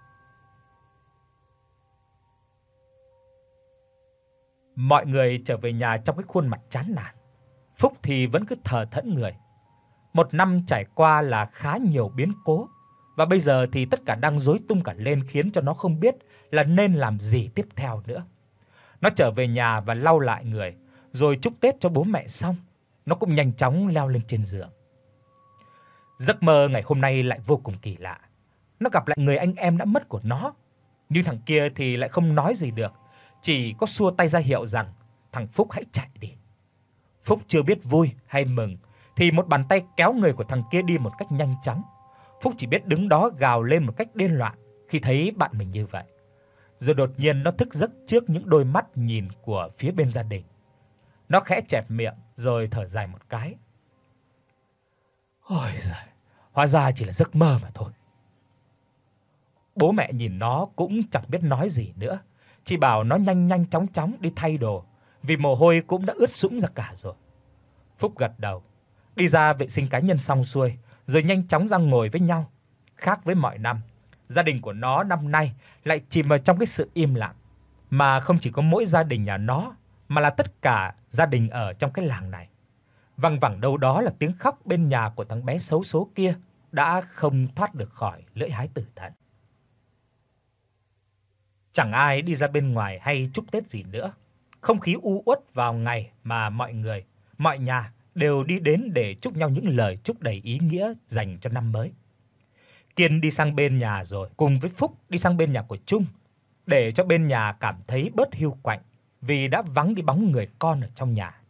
Mọi người trở về nhà trong cái khuôn mặt chán nản. Phúc thì vẫn cứ thờ thẫn người. Một năm trải qua là khá nhiều biến cố, và bây giờ thì tất cả đang rối tung cả lên, khiến cho nó không biết là nên làm gì tiếp theo nữa. Nó trở về nhà và lau lại người, rồi chúc Tết cho bố mẹ xong, nó cũng nhanh chóng leo lên trên giường. Giấc mơ ngày hôm nay lại vô cùng kỳ lạ. Nó gặp lại người anh em đã mất của nó, nhưng thằng kia thì lại không nói gì được, chỉ có xua tay ra hiệu rằng thằng Phúc hãy chạy đi. Phúc chưa biết vui hay mừng thì một bàn tay kéo người của thằng kia đi một cách nhanh chóng. Phúc chỉ biết đứng đó gào lên một cách điên loạn khi thấy bạn mình như vậy. Rồi đột nhiên nó thức giấc trước những đôi mắt nhìn của phía bên gia đình. Nó khẽ chẹp miệng rồi thở dài một cái. Ôi giời, hóa ra chỉ là giấc mơ mà thôi. Bố mẹ nhìn nó cũng chẳng biết nói gì nữa, chỉ bảo nó nhanh nhanh chóng chóng đi thay đồ, vì mồ hôi cũng đã ướt sũng ra cả rồi. Phúc gật đầu, đi ra vệ sinh cá nhân xong xuôi, rồi nhanh chóng ra ngồi với nhau. Khác với mọi năm, gia đình của nó năm nay lại chìm vào trong cái sự im lặng, mà không chỉ có mỗi gia đình nhà nó, mà là tất cả gia đình ở trong cái làng này. Văng vẳng đâu đó là tiếng khóc bên nhà của thằng bé xấu số kia đã không thoát được khỏi lưỡi hái tử thần. Chẳng ai đi ra bên ngoài hay chúc Tết gì nữa. Không khí u uất vào ngày mà mọi người, mọi nhà đều đi đến để chúc nhau những lời chúc đầy ý nghĩa dành cho năm mới. Kiên đi sang bên nhà rồi cùng với Phúc đi sang bên nhà của Trung, để cho bên nhà cảm thấy bớt hiu quạnh vì đã vắng đi bóng người con ở trong nhà.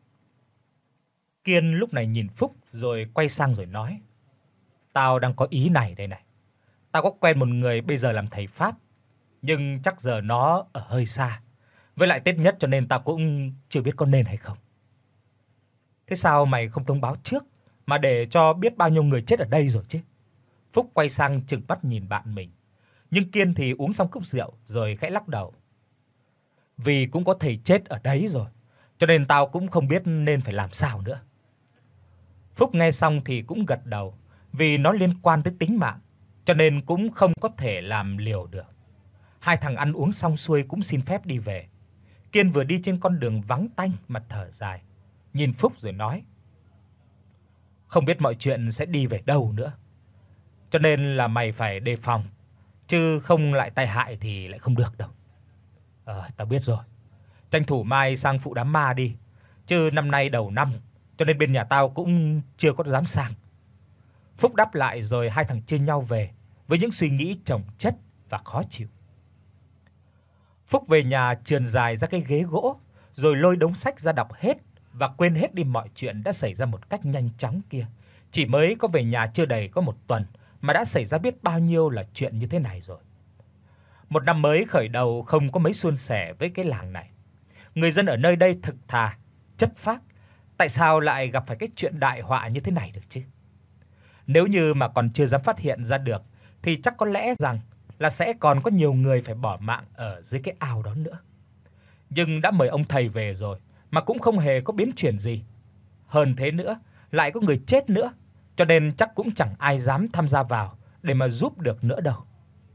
Kiên lúc này nhìn Phúc rồi quay sang rồi nói: "Tao đang có ý này đây này. Tao có quen một người bây giờ làm thầy pháp, nhưng chắc giờ nó ở hơi xa. Với lại Tết nhất cho nên tao cũng chưa biết có nên hay không." "Thế sao mày không thông báo trước mà để cho biết bao nhiêu người chết ở đây rồi chứ?" Phúc quay sang trừng mắt nhìn bạn mình, nhưng Kiên thì uống xong cốc rượu rồi khẽ lắc đầu. "Vì cũng có thầy chết ở đấy rồi, cho nên tao cũng không biết nên phải làm sao nữa." Phúc nghe xong thì cũng gật đầu, vì nó liên quan tới tính mạng, cho nên cũng không có thể làm liều được. Hai thằng ăn uống xong xuôi cũng xin phép đi về. Kiên vừa đi trên con đường vắng tanh mà thở dài, nhìn Phúc rồi nói: "Không biết mọi chuyện sẽ đi về đâu nữa, cho nên là mày phải đề phòng, chứ không lại tai hại thì lại không được đâu." "Ờ, tao biết rồi. Tranh thủ mai sang phụ đám ma đi, chứ năm nay đầu năm, cho nên bên nhà tao cũng chưa có dám sang." Phúc đáp lại rồi hai thằng chia nhau về với những suy nghĩ chồng chất và khó chịu. Phúc về nhà trườn dài ra cái ghế gỗ, rồi lôi đống sách ra đọc hết và quên hết đi mọi chuyện đã xảy ra một cách nhanh chóng kia. Chỉ mới có về nhà chưa đầy có một tuần mà đã xảy ra biết bao nhiêu là chuyện như thế này rồi. Một năm mới khởi đầu không có mấy suôn sẻ với cái làng này. Người dân ở nơi đây thực thà, chất phác, tại sao lại gặp phải cái chuyện đại họa như thế này được chứ? Nếu như mà còn chưa dám phát hiện ra được thì chắc có lẽ rằng là sẽ còn có nhiều người phải bỏ mạng ở dưới cái ao đó nữa. Nhưng đã mời ông thầy về rồi mà cũng không hề có biến chuyển gì. Hơn thế nữa, lại có người chết nữa, cho nên chắc cũng chẳng ai dám tham gia vào để mà giúp được nữa đâu.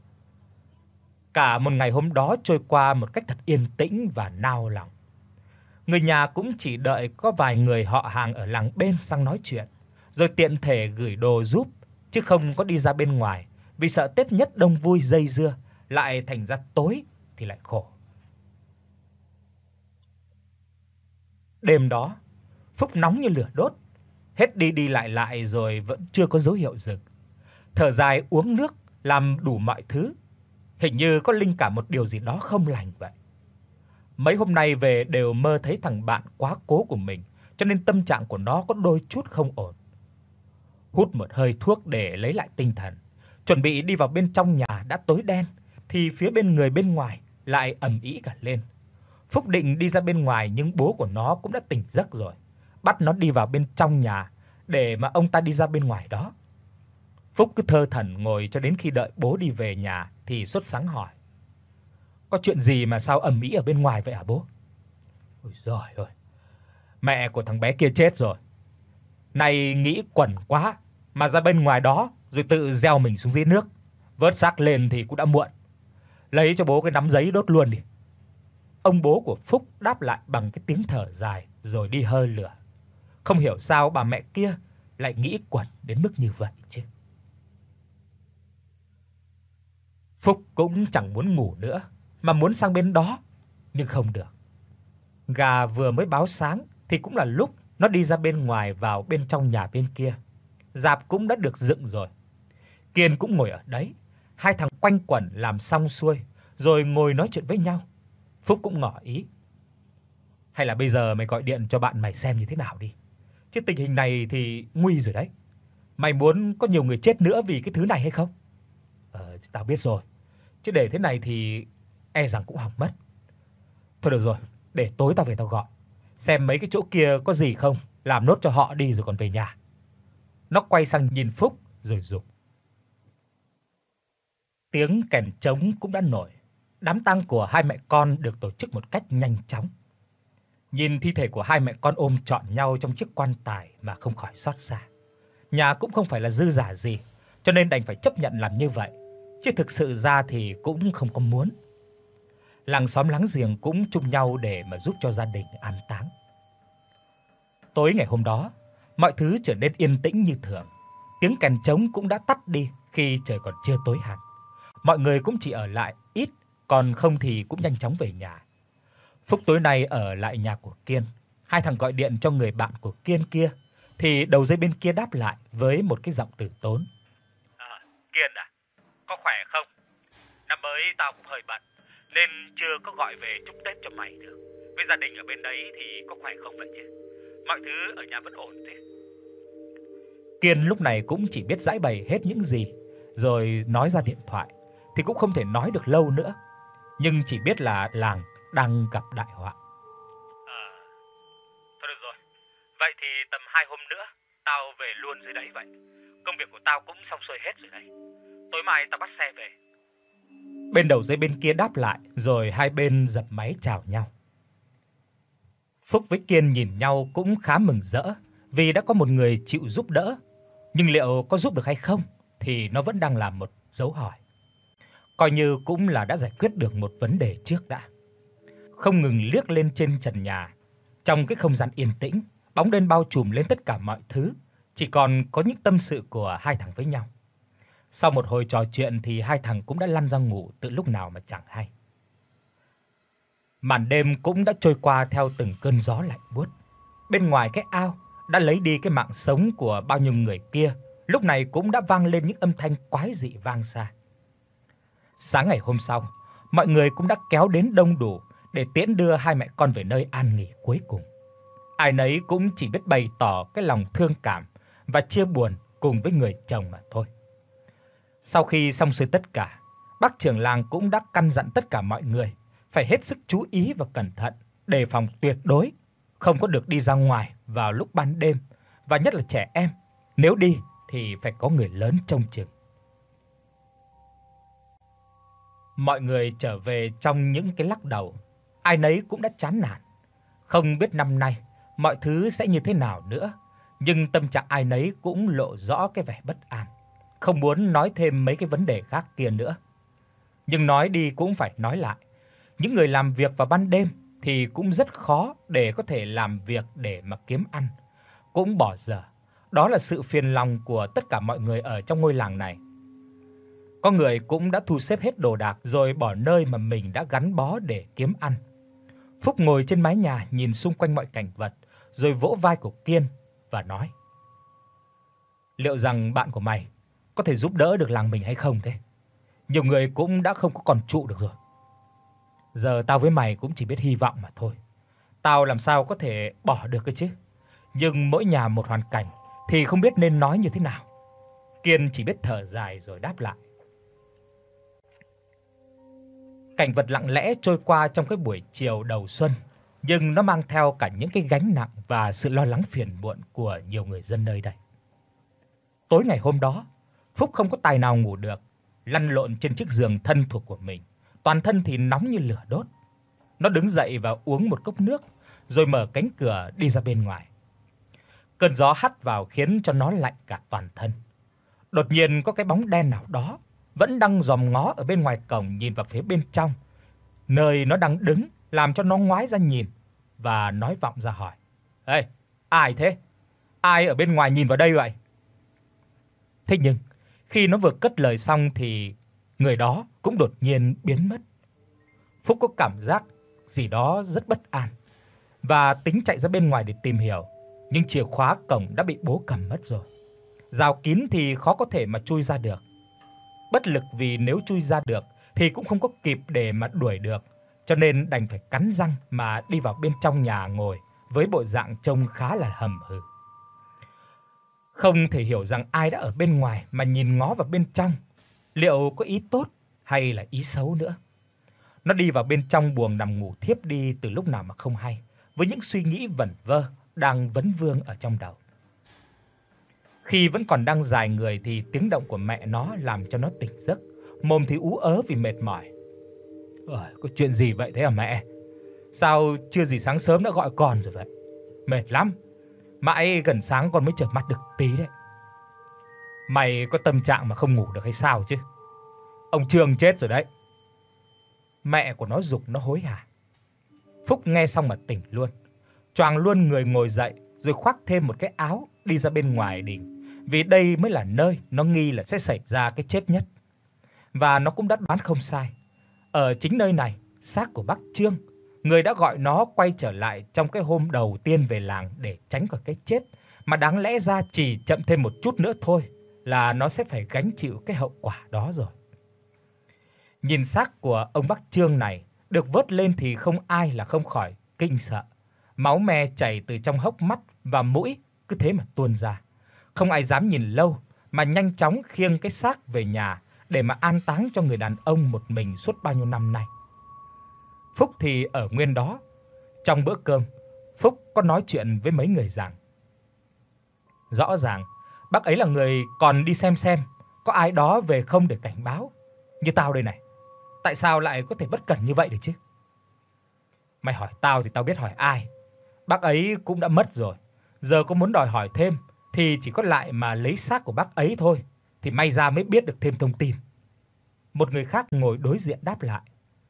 Cả một ngày hôm đó trôi qua một cách thật yên tĩnh và nao lòng. Người nhà cũng chỉ đợi có vài người họ hàng ở làng bên sang nói chuyện, rồi tiện thể gửi đồ giúp, chứ không có đi ra bên ngoài, vì sợ Tết nhất đông vui dây dưa lại thành ra tối thì lại khổ. Đêm đó, Phúc nóng như lửa đốt, hết đi đi lại lại rồi vẫn chưa có dấu hiệu dừng. Thở dài uống nước, làm đủ mọi thứ, hình như có linh cảm một điều gì đó không lành vậy. Mấy hôm nay về đều mơ thấy thằng bạn quá cố của mình, cho nên tâm trạng của nó có đôi chút không ổn. Hút một hơi thuốc để lấy lại tinh thần, chuẩn bị đi vào bên trong nhà đã tối đen thì phía bên người bên ngoài lại ầm ĩ cả lên. Phúc định đi ra bên ngoài nhưng bố của nó cũng đã tỉnh giấc rồi, bắt nó đi vào bên trong nhà để mà ông ta đi ra bên ngoài đó. Phúc cứ thơ thẩn ngồi cho đến khi đợi bố đi về nhà thì sốt sắng hỏi: "Có chuyện gì mà sao ầm ĩ ở bên ngoài vậy hả bố?" "Ôi giời ơi, mẹ của thằng bé kia chết rồi. Nay nghĩ quẩn quá mà ra bên ngoài đó rồi tự gieo mình xuống dưới nước, vớt xác lên thì cũng đã muộn. Lấy cho bố cái nắm giấy đốt luôn đi." Ông bố của Phúc đáp lại bằng cái tiếng thở dài rồi đi hơi lửa. Không hiểu sao bà mẹ kia lại nghĩ quẩn đến mức như vậy chứ. Phúc cũng chẳng muốn ngủ nữa mà muốn sang bên đó nhưng không được. Gà vừa mới báo sáng thì cũng là lúc nó đi ra bên ngoài vào bên trong nhà bên kia. Rạp cũng đã được dựng rồi. Kiên cũng ngồi ở đấy, hai thằng quanh quẩn làm xong xuôi rồi ngồi nói chuyện với nhau. Phúc cũng ngỏ ý: "Hay là bây giờ mày gọi điện cho bạn mày xem như thế nào đi. Chứ tình hình này thì nguy rồi đấy. Mày muốn có nhiều người chết nữa vì cái thứ này hay không?" "Ờ tao biết rồi. Chứ để thế này thì e rằng cũng hỏng mất. Thôi được rồi, để tối tao về tao gọi. Xem mấy cái chỗ kia có gì không, làm nốt cho họ đi rồi còn về nhà." Nó quay sang nhìn Phúc rồi dục. Tiếng kèn trống cũng đã nổi. Đám tang của hai mẹ con được tổ chức một cách nhanh chóng. Nhìn thi thể của hai mẹ con ôm trọn nhau trong chiếc quan tài mà không khỏi xót xa. Nhà cũng không phải là dư dả gì, cho nên đành phải chấp nhận làm như vậy, chứ thực sự ra thì cũng không có muốn. Làng xóm láng giềng cũng chung nhau để mà giúp cho gia đình an táng. Tối ngày hôm đó, mọi thứ trở nên yên tĩnh như thường. Tiếng kèn trống cũng đã tắt đi khi trời còn chưa tối hẳn. Mọi người cũng chỉ ở lại ít, còn không thì cũng nhanh chóng về nhà. Phúc tối nay ở lại nhà của Kiên. Hai thằng gọi điện cho người bạn của Kiên kia thì đầu dây bên kia đáp lại với một cái giọng từ tốn: "À, Kiên à, có khỏe không? Năm mới tao cũng hơi bận nên chưa có gọi về chúc Tết cho mày được. Với gia đình ở bên đấy thì có khỏe không vậy chứ? Mọi thứ ở nhà vẫn ổn thế?" Kiên lúc này cũng chỉ biết giãi bày hết những gì rồi nói ra điện thoại thì cũng không thể nói được lâu nữa, nhưng chỉ biết là làng đang gặp đại họa. "À, thôi được rồi. Vậy thì tầm hai hôm nữa tao về luôn dưới đấy vậy. Công việc của tao cũng xong xuôi hết rồi đấy. Tối mai tao bắt xe về." Bên đầu dây bên kia đáp lại rồi hai bên dập máy chào nhau. Phúc với Kiên nhìn nhau cũng khá mừng rỡ vì đã có một người chịu giúp đỡ, nhưng liệu có giúp được hay không thì nó vẫn đang là một dấu hỏi. Coi như cũng là đã giải quyết được một vấn đề trước đã. Không ngừng liếc lên trên trần nhà, trong cái không gian yên tĩnh, bóng đêm bao trùm lên tất cả mọi thứ, chỉ còn có những tâm sự của hai thằng với nhau. Sau một hồi trò chuyện thì hai thằng cũng đã lăn ra ngủ từ lúc nào mà chẳng hay. Màn đêm cũng đã trôi qua theo từng cơn gió lạnh buốt. Bên ngoài cái ao đã lấy đi cái mạng sống của bao nhiêu người kia, lúc này cũng đã vang lên những âm thanh quái dị vang xa. Sáng ngày hôm sau, mọi người cũng đã kéo đến đông đủ để tiễn đưa hai mẹ con về nơi an nghỉ cuối cùng. Ai nấy cũng chỉ biết bày tỏ cái lòng thương cảm và chia buồn cùng với người chồng mà thôi. Sau khi xong xuôi tất cả, bác trưởng làng cũng đã căn dặn tất cả mọi người phải hết sức chú ý và cẩn thận, đề phòng tuyệt đối không có được đi ra ngoài vào lúc ban đêm, và nhất là trẻ em, nếu đi thì phải có người lớn trông chừng. Mọi người trở về trong những cái lắc đầu, ai nấy cũng đã chán nản, không biết năm nay mọi thứ sẽ như thế nào nữa, nhưng tâm trạng ai nấy cũng lộ rõ cái vẻ bất an, không muốn nói thêm mấy cái vấn đề khác kia nữa. Nhưng nói đi cũng phải nói lại, những người làm việc vào ban đêm thì cũng rất khó để có thể làm việc để mà kiếm ăn, cũng bỏ dở. Đó là sự phiền lòng của tất cả mọi người ở trong ngôi làng này. Có người cũng đã thu xếp hết đồ đạc rồi bỏ nơi mà mình đã gắn bó để kiếm ăn. Phúc ngồi trên mái nhà nhìn xung quanh mọi cảnh vật, rồi vỗ vai của Kiên và nói: "Liệu rằng bạn của mày có thể giúp đỡ được làng mình hay không thế? Nhiều người cũng đã không có còn trụ được rồi. Giờ tao với mày cũng chỉ biết hy vọng mà thôi. Tao làm sao có thể bỏ được cơ chứ? Nhưng mỗi nhà một hoàn cảnh thì không biết nên nói như thế nào." Kiên chỉ biết thở dài rồi đáp lại. Cảnh vật lặng lẽ trôi qua trong cái buổi chiều đầu xuân, nhưng nó mang theo cả những cái gánh nặng và sự lo lắng phiền muộn của nhiều người dân nơi đây. Tối ngày hôm đó, Phúc không có tài nào ngủ được, lăn lộn trên chiếc giường thân thuộc của mình, toàn thân thì nóng như lửa đốt. Nó đứng dậy và uống một cốc nước, rồi mở cánh cửa đi ra bên ngoài. Cơn gió hắt vào khiến cho nó lạnh cả toàn thân. Đột nhiên có cái bóng đen nào đó vẫn đang dòm ngó ở bên ngoài cổng nhìn vào phía bên trong, nơi nó đang đứng, làm cho nó ngoái ra nhìn và nói vọng ra hỏi: "Ê, ai thế? Ai ở bên ngoài nhìn vào đây vậy?" Thế nhưng, khi nó vừa cất lời xong thì người đó cũng đột nhiên biến mất. Phúc có cảm giác gì đó rất bất an và tính chạy ra bên ngoài để tìm hiểu, nhưng chìa khóa cổng đã bị bố cầm mất rồi. Rào kín thì khó có thể mà chui ra được. Bất lực vì nếu chui ra được thì cũng không có kịp để mà đuổi được, cho nên đành phải cắn răng mà đi vào bên trong nhà ngồi với bộ dạng trông khá là hầm hừ. Không thể hiểu rằng ai đã ở bên ngoài mà nhìn ngó vào bên trong, liệu có ý tốt hay là ý xấu nữa. Nó đi vào bên trong buồng nằm ngủ thiếp đi từ lúc nào mà không hay, với những suy nghĩ vẩn vơ đang vấn vương ở trong đầu. Khi vẫn còn đang dài người thì tiếng động của mẹ nó làm cho nó tỉnh giấc, mồm thì ú ớ vì mệt mỏi. "Ơi, có chuyện gì vậy thế hả mẹ? Sao chưa gì sáng sớm đã gọi con rồi vậy? Mệt lắm. Mãi gần sáng con mới chợp mắt được tí đấy." "Mày có tâm trạng mà không ngủ được hay sao chứ? Ông Trương chết rồi đấy." Mẹ của nó giục nó hối hả. Phúc nghe xong mà tỉnh luôn, choàng luôn người ngồi dậy rồi khoác thêm một cái áo đi ra bên ngoài đình, vì đây mới là nơi nó nghi là sẽ xảy ra cái chết nhất. Và nó cũng đã đoán không sai. Ở chính nơi này, xác của bác Trương, người đã gọi nó quay trở lại trong cái hôm đầu tiên về làng để tránh khỏi cái chết, mà đáng lẽ ra chỉ chậm thêm một chút nữa thôi là nó sẽ phải gánh chịu cái hậu quả đó rồi. Nhìn xác của ông bác Trương này được vớt lên thì không ai là không khỏi kinh sợ. Máu me chảy từ trong hốc mắt và mũi cứ thế mà tuôn ra. Không ai dám nhìn lâu mà nhanh chóng khiêng cái xác về nhà để mà an táng cho người đàn ông một mình suốt bao nhiêu năm nay. Phúc thì ở nguyên đó. Trong bữa cơm, Phúc có nói chuyện với mấy người rằng rõ ràng bác ấy là người còn đi xem xem có ai đó về không để cảnh báo. Như tao đây này, tại sao lại có thể bất cẩn như vậy được chứ? Mày hỏi tao thì tao biết hỏi ai. Bác ấy cũng đã mất rồi. Giờ có muốn đòi hỏi thêm thì chỉ có lại mà lấy xác của bác ấy thôi, thì may ra mới biết được thêm thông tin. Một người khác ngồi đối diện đáp lại.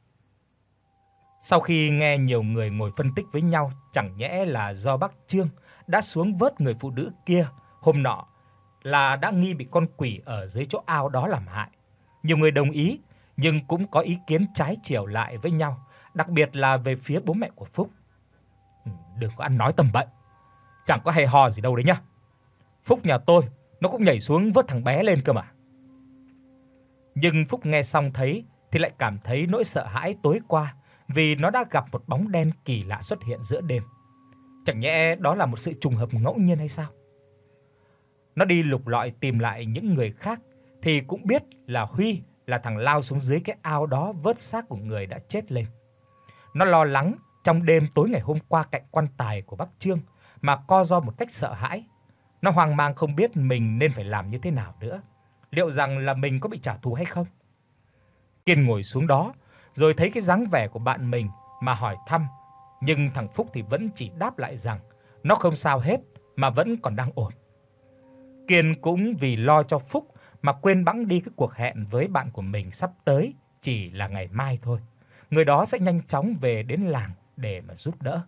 Sau khi nghe nhiều người ngồi phân tích với nhau, chẳng nhẽ là do bác Trương đã xuống vớt người phụ nữ kia hôm nọ là đã nghi bị con quỷ ở dưới chỗ ao đó làm hại. Nhiều người đồng ý, nhưng cũng có ý kiến trái chiều lại với nhau, đặc biệt là về phía bố mẹ của Phúc. Ừ, đừng có ăn nói tầm bậy, chẳng có hay ho gì đâu đấy nhá. Phúc nhà tôi nó cũng nhảy xuống vớt thằng bé lên cơ mà. Nhưng Phúc nghe xong thấy thì lại cảm thấy nỗi sợ hãi tối qua, vì nó đã gặp một bóng đen kỳ lạ xuất hiện giữa đêm. Chẳng nhẽ đó là một sự trùng hợp ngẫu nhiên hay sao? Nó đi lục lọi tìm lại những người khác thì cũng biết là Huy là thằng lao xuống dưới cái ao đó vớt xác của người đã chết lên. Nó lo lắng trong đêm tối ngày hôm qua cạnh quan tài của bác Trương mà co ro một cách sợ hãi. Nó hoang mang không biết mình nên phải làm như thế nào nữa. Liệu rằng là mình có bị trả thù hay không? Kiên ngồi xuống đó rồi thấy cái dáng vẻ của bạn mình mà hỏi thăm, nhưng thằng Phúc thì vẫn chỉ đáp lại rằng nó không sao hết mà vẫn còn đang ổn. Kiên cũng vì lo cho Phúc mà quên bẵng đi cái cuộc hẹn với bạn của mình sắp tới chỉ là ngày mai thôi. Người đó sẽ nhanh chóng về đến làng để mà giúp đỡ.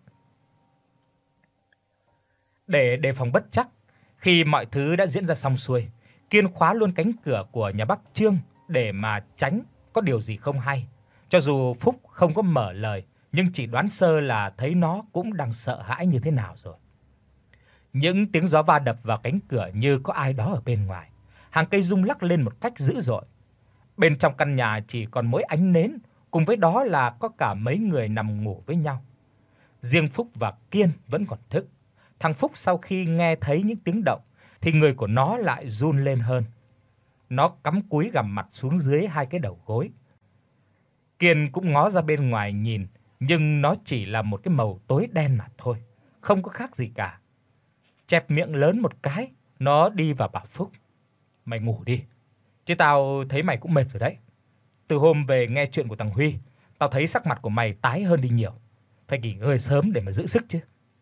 Để đề phòng bất trắc, khi mọi thứ đã diễn ra xong xuôi, Kiên khóa luôn cánh cửa của nhà bác Trương để mà tránh có điều gì không hay. Cho dù Phúc không có mở lời, nhưng chỉ đoán sơ là thấy nó cũng đang sợ hãi như thế nào rồi. Những tiếng gió va đập vào cánh cửa như có ai đó ở bên ngoài. Hàng cây rung lắc lên một cách dữ dội. Bên trong căn nhà chỉ còn mỗi ánh nến, cùng với đó là có cả mấy người nằm ngủ với nhau. Riêng Phúc và Kiên vẫn còn thức. Thằng Phúc sau khi nghe thấy những tiếng động thì người của nó lại run lên hơn. Nó cắm cúi gằm mặt xuống dưới hai cái đầu gối. Kiên cũng ngó ra bên ngoài nhìn, nhưng nó chỉ là một cái màu tối đen mà thôi, không có khác gì cả. Chẹp miệng lớn một cái, nó đi vào bảo Phúc: "Mày ngủ đi, Chứ tao thấy mày cũng mệt rồi đấy. Từ hôm về nghe chuyện của thằng Huy, tao thấy sắc mặt của mày tái hơn đi nhiều. Phải nghỉ ngơi sớm để mà giữ sức chứ."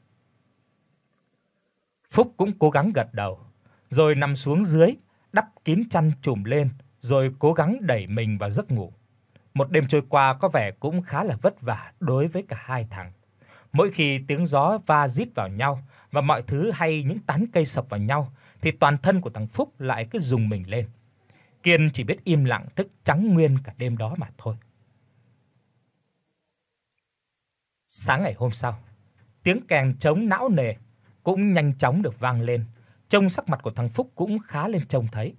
Phúc cũng cố gắng gật đầu, rồi nằm xuống dưới, đắp kín chăn trùm lên, rồi cố gắng đẩy mình vào giấc ngủ. Một đêm trôi qua có vẻ cũng khá là vất vả đối với cả hai thằng. Mỗi khi tiếng gió va rít vào nhau và mọi thứ hay những tán cây sập vào nhau thì toàn thân của thằng Phúc lại cứ rùng mình lên. Kiên chỉ biết im lặng thức trắng nguyên cả đêm đó mà thôi. Sáng ngày hôm sau, tiếng kèn trống não nề cũng nhanh chóng được vang lên, trông sắc mặt của thằng Phúc cũng khá lên trông thấy.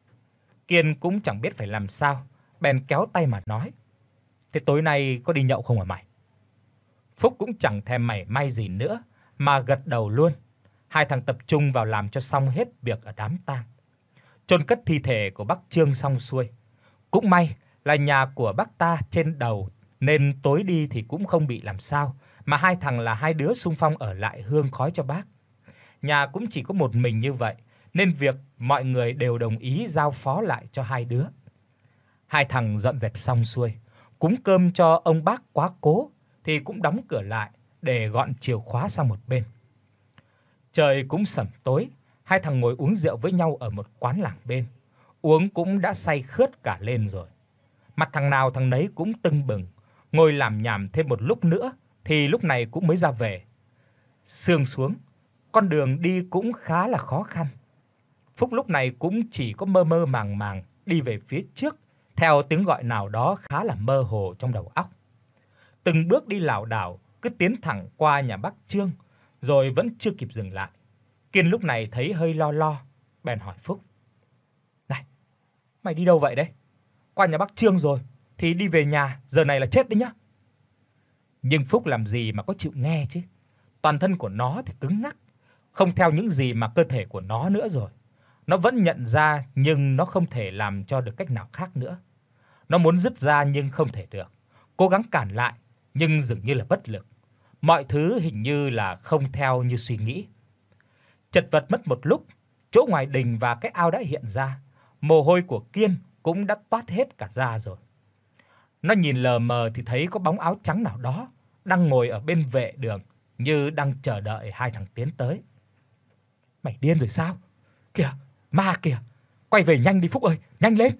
Kiên cũng chẳng biết phải làm sao, bèn kéo tay mà nói: "Thế tối nay có đi nhậu không hả mày?" Phúc cũng chẳng thèm mảy may gì nữa mà gật đầu luôn. Hai thằng tập trung vào làm cho xong hết việc ở đám tang. Chôn cất thi thể của bác Trương xong xuôi. Cũng may là nhà của bác ta trên đầu nên tối đi thì cũng không bị làm sao, mà hai thằng là hai đứa xung phong ở lại hương khói cho bác. Nhà cũng chỉ có một mình như vậy nên việc mọi người đều đồng ý giao phó lại cho hai đứa. Hai thằng dọn dẹp xong xuôi, cúng cơm cho ông bác quá cố thì cũng đóng cửa lại để gọn chìa khóa sang một bên. Trời cũng sẩm tối, hai thằng ngồi uống rượu với nhau ở một quán làng bên. Uống cũng đã say khướt cả lên rồi. Mặt thằng nào thằng nấy cũng tưng bừng, ngồi làm nhảm thêm một lúc nữa thì lúc này cũng mới ra về. Sương xuống, con đường đi cũng khá là khó khăn. Phúc lúc này cũng chỉ có mơ mơ màng màng đi về phía trước theo tiếng gọi nào đó khá là mơ hồ trong đầu óc. Từng bước đi lảo đảo cứ tiến thẳng qua nhà bác Trương rồi vẫn chưa kịp dừng lại. Kiên lúc này thấy hơi lo lo, bèn hỏi Phúc: "Này, mày đi đâu vậy đấy? Qua nhà bác Trương rồi thì đi về nhà, giờ này là chết đấy nhá." Nhưng Phúc làm gì mà có chịu nghe chứ. Toàn thân của nó thì cứng ngắc, không theo những gì mà cơ thể của nó nữa rồi. Nó vẫn nhận ra nhưng nó không thể làm cho được cách nào khác nữa. Nó muốn dứt ra nhưng không thể được, cố gắng cản lại nhưng dường như là bất lực. Mọi thứ hình như là không theo như suy nghĩ. Chật vật mất một lúc, chỗ ngoài đình và cái ao đã hiện ra, mồ hôi của Kiên cũng đã toát hết cả da rồi. Nó nhìn lờ mờ thì thấy có bóng áo trắng nào đó đang ngồi ở bên vệ đường như đang chờ đợi hai thằng tiến tới. "Mày điên rồi sao? Kìa, ma kìa. Quay về nhanh đi Phúc ơi, nhanh lên."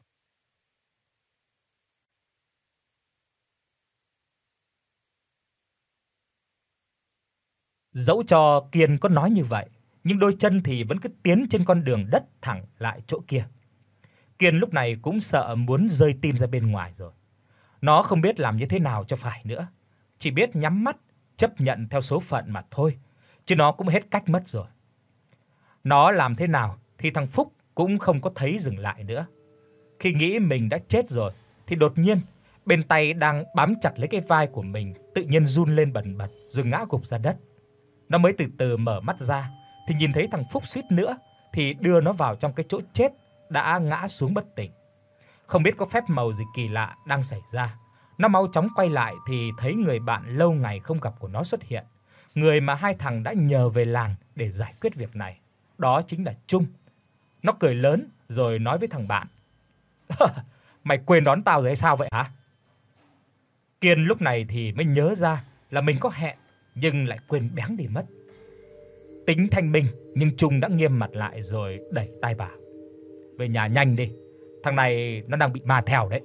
Dẫu cho Kiên có nói như vậy, nhưng đôi chân thì vẫn cứ tiến trên con đường đất thẳng lại chỗ kia. Kiên lúc này cũng sợ muốn rơi tim ra bên ngoài rồi. Nó không biết làm như thế nào cho phải nữa, chỉ biết nhắm mắt chấp nhận theo số phận mà thôi, chứ nó cũng hết cách mất rồi. Nó làm thế nào thì thằng Phúc cũng không có thấy dừng lại nữa. Khi nghĩ mình đã chết rồi thì đột nhiên bên tay đang bám chặt lấy cái vai của mình tự nhiên run lên bần bật rồi ngã gục ra đất. Nó mới từ từ mở mắt ra thì nhìn thấy thằng Phúc suýt nữa thì đưa nó vào trong cái chỗ chết đã ngã xuống bất tỉnh. Không biết có phép màu gì kỳ lạ đang xảy ra. Nó mau chóng quay lại thì thấy người bạn lâu ngày không gặp của nó xuất hiện, người mà hai thằng đã nhờ về làng để giải quyết việc này. Đó chính là Trung. Nó cười lớn rồi nói với thằng bạn: "Mày quên đón tao rồi hay sao vậy hả?" Kiên lúc này thì mới nhớ ra là mình có hẹn nhưng lại quên béng đi mất. Tính thanh minh nhưng Trung đã nghiêm mặt lại rồi đẩy tay bảo: "Về nhà nhanh đi, thằng này nó đang bị ma theo đấy."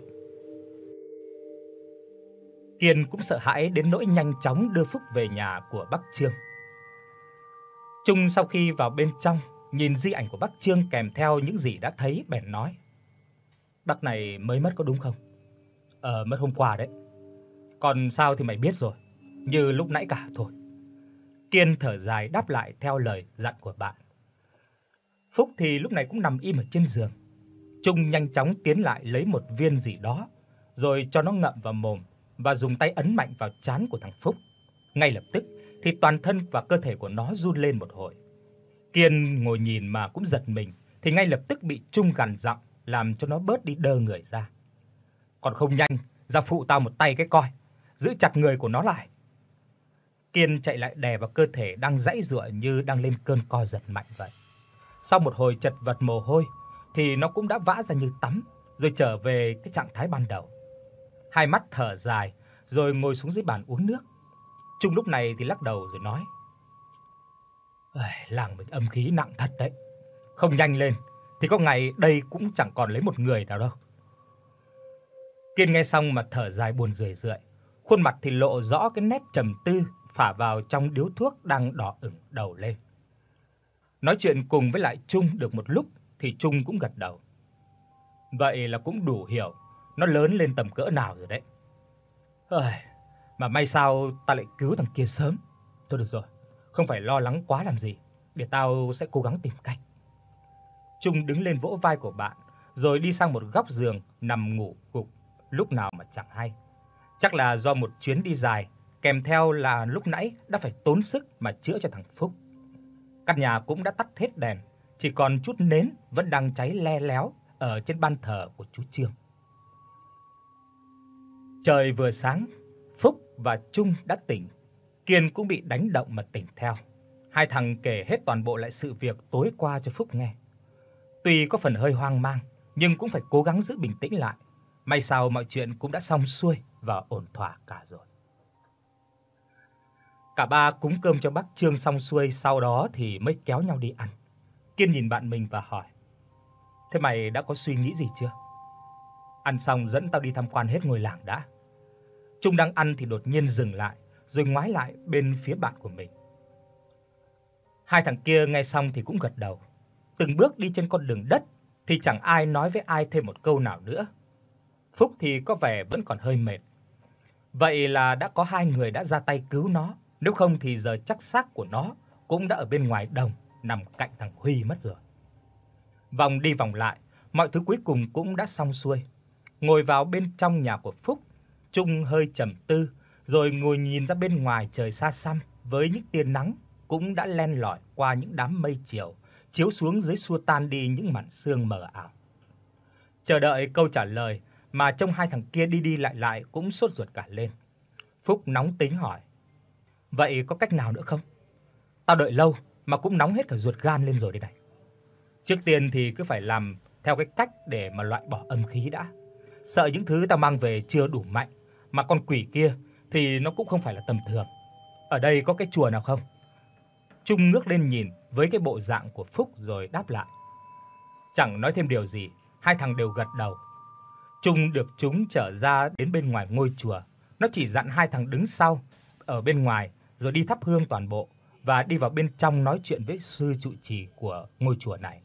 Kiên cũng sợ hãi đến nỗi nhanh chóng đưa Phúc về nhà của bác Trương. Trung sau khi vào bên trong, nhìn di ảnh của bác Trương kèm theo những gì đã thấy bèn nói: "Bác này mới mất có đúng không?" "Ờ, mất hôm qua đấy. Còn sao thì mày biết rồi, như lúc nãy cả thôi." Kiên thở dài đáp lại theo lời dặn của bạn. Phúc thì lúc này cũng nằm im ở trên giường. Trung nhanh chóng tiến lại lấy một viên gì đó, rồi cho nó ngậm vào mồm và dùng tay ấn mạnh vào trán của thằng Phúc. Ngay lập tức thì toàn thân và cơ thể của nó run lên một hồi. Kiên ngồi nhìn mà cũng giật mình, thì ngay lập tức bị Trung gằn giọng làm cho nó bớt đi đơ người ra. "Còn không nhanh ra phụ tao một tay cái coi, giữ chặt người của nó lại." Kiên chạy lại đè vào cơ thể đang giãy giụa như đang lên cơn co giật mạnh vậy. Sau một hồi chật vật mồ hôi thì nó cũng đã vã ra như tắm, rồi trở về cái trạng thái ban đầu. Hai mắt thở dài rồi ngồi xuống dưới bàn uống nước. Trung lúc này thì lắc đầu rồi nói: "Ây, làng mình âm khí nặng thật đấy. Không nhanh lên thì có ngày đây cũng chẳng còn lấy một người nào đâu." Kiên nghe xong mà thở dài buồn rười rượi, khuôn mặt thì lộ rõ cái nét trầm tư phả vào trong điếu thuốc đang đỏ ửng đầu lên. Nói chuyện cùng với lại Trung được một lúc thì Trung cũng gật đầu. Vậy là cũng đủ hiểu nó lớn lên tầm cỡ nào rồi đấy. Ơi, mà may sao ta lại cứu thằng kia sớm. Thôi được rồi, không phải lo lắng quá làm gì, để tao sẽ cố gắng tìm cách. Trung đứng lên vỗ vai của bạn, rồi đi sang một góc giường nằm ngủ gục lúc nào mà chẳng hay. Chắc là do một chuyến đi dài, kèm theo là lúc nãy đã phải tốn sức mà chữa cho thằng Phúc. Căn nhà cũng đã tắt hết đèn, chỉ còn chút nến vẫn đang cháy le léo ở trên ban thờ của chú Trương. Trời vừa sáng, Phúc và Trung đã tỉnh, Kiên cũng bị đánh động mà tỉnh theo. Hai thằng kể hết toàn bộ lại sự việc tối qua cho Phúc nghe. Tuy có phần hơi hoang mang, nhưng cũng phải cố gắng giữ bình tĩnh lại. May sao mọi chuyện cũng đã xong xuôi và ổn thỏa cả rồi. Cả ba cúng cơm cho bác Trương xong xuôi, sau đó thì mới kéo nhau đi ăn. Kiên nhìn bạn mình và hỏi: "Thế mày đã có suy nghĩ gì chưa? Ăn xong dẫn tao đi tham quan hết ngôi làng đã." Trung đang ăn thì đột nhiên dừng lại, rồi ngoái lại bên phía bạn của mình. Hai thằng kia nghe xong thì cũng gật đầu. Từng bước đi trên con đường đất thì chẳng ai nói với ai thêm một câu nào nữa. Phúc thì có vẻ vẫn còn hơi mệt. Vậy là đã có hai người đã ra tay cứu nó, nếu không thì giờ chắc xác của nó cũng đã ở bên ngoài đồng nằm cạnh thằng Huy mất rồi. Vòng đi vòng lại, mọi thứ cuối cùng cũng đã xong xuôi. Ngồi vào bên trong nhà của Phúc, Trung hơi trầm tư, rồi ngồi nhìn ra bên ngoài trời xa xăm với những tia nắng cũng đã len lỏi qua những đám mây chiều, chiếu xuống dưới xua tan đi những màn sương mờ ảo. Chờ đợi câu trả lời mà trông hai thằng kia đi đi lại lại cũng sốt ruột cả lên. Phúc nóng tính hỏi: "Vậy có cách nào nữa không? Tao đợi lâu mà cũng nóng hết cả ruột gan lên rồi đây này. Trước tiên thì cứ phải làm theo cái cách để mà loại bỏ âm khí đã. Sợ những thứ tao mang về chưa đủ mạnh, mà con quỷ kia thì nó cũng không phải là tầm thường. Ở đây có cái chùa nào không?" Trung ngước lên nhìn với cái bộ dạng của Phúc rồi đáp lại. Chẳng nói thêm điều gì, hai thằng đều gật đầu. Trung được chúng trở ra đến bên ngoài ngôi chùa, nó chỉ dặn hai thằng đứng sau ở bên ngoài rồi đi thắp hương toàn bộ và đi vào bên trong nói chuyện với sư trụ trì của ngôi chùa này.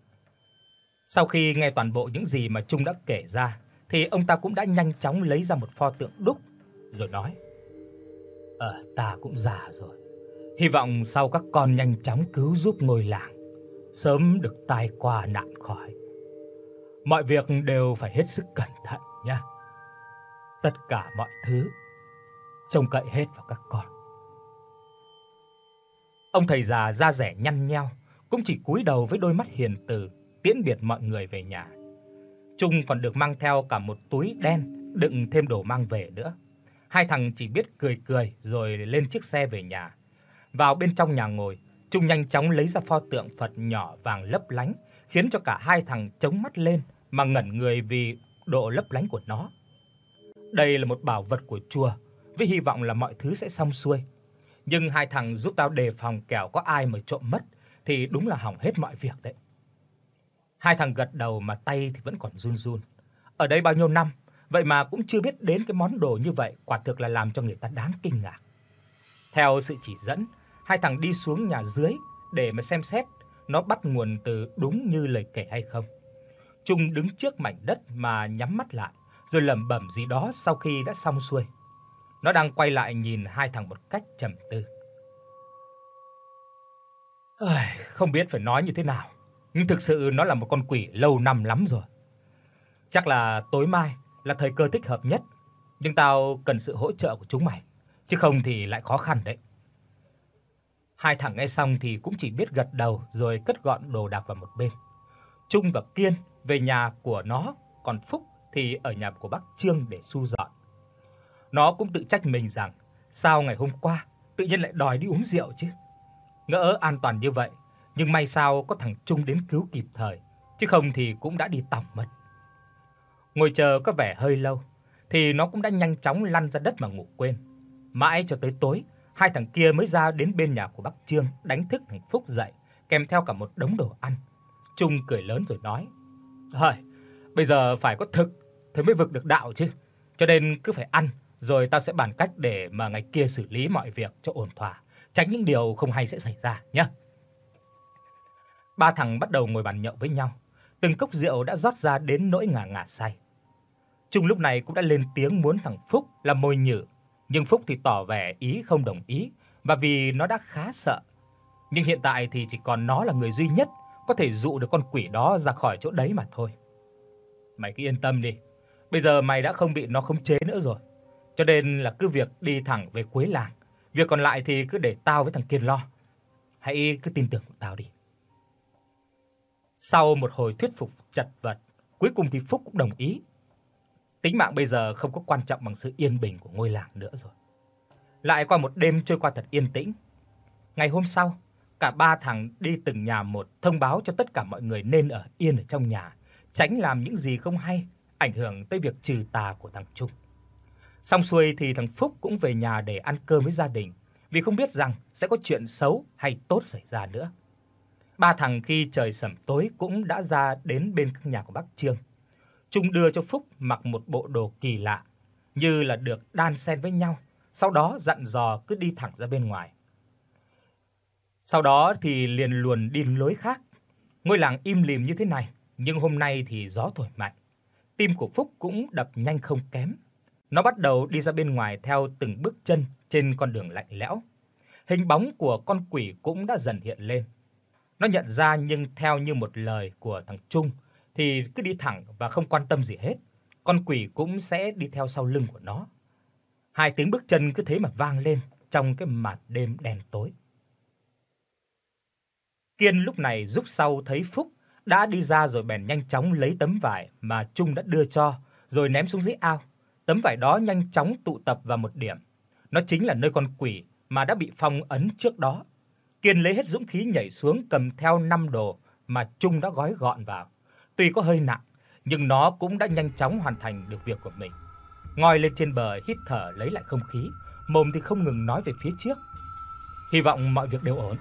Sau khi nghe toàn bộ những gì mà Trung đã kể ra thì ông ta cũng đã nhanh chóng lấy ra một pho tượng đúc rồi nói: "Ờ, ta cũng già rồi. Hy vọng sau các con nhanh chóng cứu giúp ngôi làng, sớm được tai qua nạn khỏi. Mọi việc đều phải hết sức cẩn thận nhé. Tất cả mọi thứ trông cậy hết vào các con." Ông thầy già da dẻ nhăn nheo cũng chỉ cúi đầu với đôi mắt hiền từ tiễn biệt mọi người về nhà. Trung còn được mang theo cả một túi đen đựng thêm đồ mang về nữa. Hai thằng chỉ biết cười cười rồi lên chiếc xe về nhà. Vào bên trong nhà ngồi, Trung nhanh chóng lấy ra pho tượng Phật nhỏ vàng lấp lánh, khiến cho cả hai thằng trống mắt lên mà ngẩn người vì độ lấp lánh của nó. Đây là một bảo vật của chùa, với hy vọng là mọi thứ sẽ xong xuôi. Nhưng hai thằng giúp tao đề phòng kẻo có ai mà trộm mất thì đúng là hỏng hết mọi việc đấy. Hai thằng gật đầu mà tay thì vẫn còn run run. Ở đây bao nhiêu năm, vậy mà cũng chưa biết đến cái món đồ như vậy, quả thực là làm cho người ta đáng kinh ngạc. Theo sự chỉ dẫn, hai thằng đi xuống nhà dưới để mà xem xét nó bắt nguồn từ đúng như lời kể hay không. Trung đứng trước mảnh đất mà nhắm mắt lại, rồi lẩm bẩm gì đó sau khi đã xong xuôi. Nó đang quay lại nhìn hai thằng một cách trầm tư. Ơi, không biết phải nói như thế nào, nhưng thực sự nó là một con quỷ lâu năm lắm rồi. Chắc là tối mai là thời cơ thích hợp nhất, nhưng tao cần sự hỗ trợ của chúng mày, chứ không thì lại khó khăn đấy. Hai thằng nghe xong thì cũng chỉ biết gật đầu rồi cất gọn đồ đạc vào một bên. Trung và Kiên về nhà của nó, còn Phúc thì ở nhà của bác Trương để thu dọn. Nó cũng tự trách mình rằng sao ngày hôm qua tự nhiên lại đòi đi uống rượu chứ. Ngỡ an toàn như vậy, nhưng may sao có thằng Trung đến cứu kịp thời, chứ không thì cũng đã đi tòng mất. Ngồi chờ có vẻ hơi lâu thì nó cũng đã nhanh chóng lăn ra đất mà ngủ quên. Mãi cho tới tối, hai thằng kia mới ra đến bên nhà của bác Trương đánh thức thằng Phúc dậy, kèm theo cả một đống đồ ăn. Trung cười lớn rồi nói: "Hời, bây giờ phải có thực thì mới vực được đạo chứ. Cho nên cứ phải ăn, rồi tao sẽ bàn cách để mà ngày kia xử lý mọi việc cho ổn thỏa, tránh những điều không hay sẽ xảy ra nhé." Ba thằng bắt đầu ngồi bàn nhậu với nhau, từng cốc rượu đã rót ra đến nỗi ngà ngà say. Trung lúc này cũng đã lên tiếng muốn thằng Phúc làm mồi nhử, nhưng Phúc thì tỏ vẻ ý không đồng ý, và vì nó đã khá sợ. Nhưng hiện tại thì chỉ còn nó là người duy nhất có thể dụ được con quỷ đó ra khỏi chỗ đấy mà thôi. "Mày cứ yên tâm đi, bây giờ mày đã không bị nó khống chế nữa rồi. Cho nên là cứ việc đi thẳng về cuối làng, việc còn lại thì cứ để tao với thằng Kiên lo. Hãy cứ tin tưởng tao đi." Sau một hồi thuyết phục chật vật, cuối cùng thì Phúc cũng đồng ý. Tính mạng bây giờ không có quan trọng bằng sự yên bình của ngôi làng nữa rồi. Lại qua một đêm trôi qua thật yên tĩnh. Ngày hôm sau, cả ba thằng đi từng nhà một thông báo cho tất cả mọi người nên ở yên ở trong nhà, tránh làm những gì không hay ảnh hưởng tới việc trừ tà của thằng Trung. Xong xuôi thì thằng Phúc cũng về nhà để ăn cơm với gia đình, vì không biết rằng sẽ có chuyện xấu hay tốt xảy ra nữa. Ba thằng khi trời sẩm tối cũng đã ra đến bên căn nhà của bác Trương. Trung đưa cho Phúc mặc một bộ đồ kỳ lạ, như là được đan xen với nhau, sau đó dặn dò cứ đi thẳng ra bên ngoài. Sau đó thì liền luồn đi lối khác. Ngôi làng im lìm như thế này, nhưng hôm nay thì gió thổi mạnh. Tim của Phúc cũng đập nhanh không kém. Nó bắt đầu đi ra bên ngoài theo từng bước chân trên con đường lạnh lẽo. Hình bóng của con quỷ cũng đã dần hiện lên. Nó nhận ra, nhưng theo như một lời của thằng Trung thì cứ đi thẳng và không quan tâm gì hết, con quỷ cũng sẽ đi theo sau lưng của nó. Hai tiếng bước chân cứ thế mà vang lên trong cái màn đêm đen tối. Kiên lúc này rúc sau thấy Phúc đã đi ra rồi bèn nhanh chóng lấy tấm vải mà Trung đã đưa cho rồi ném xuống dưới ao. Tấm vải đó nhanh chóng tụ tập vào một điểm. Nó chính là nơi con quỷ mà đã bị phong ấn trước đó. Kiên lấy hết dũng khí nhảy xuống, cầm theo năm đồ mà Trung đã gói gọn vào. Tuy có hơi nặng, nhưng nó cũng đã nhanh chóng hoàn thành được việc của mình. Ngoi lên trên bờ hít thở lấy lại không khí, mồm thì không ngừng nói về phía trước, hy vọng mọi việc đều ổn.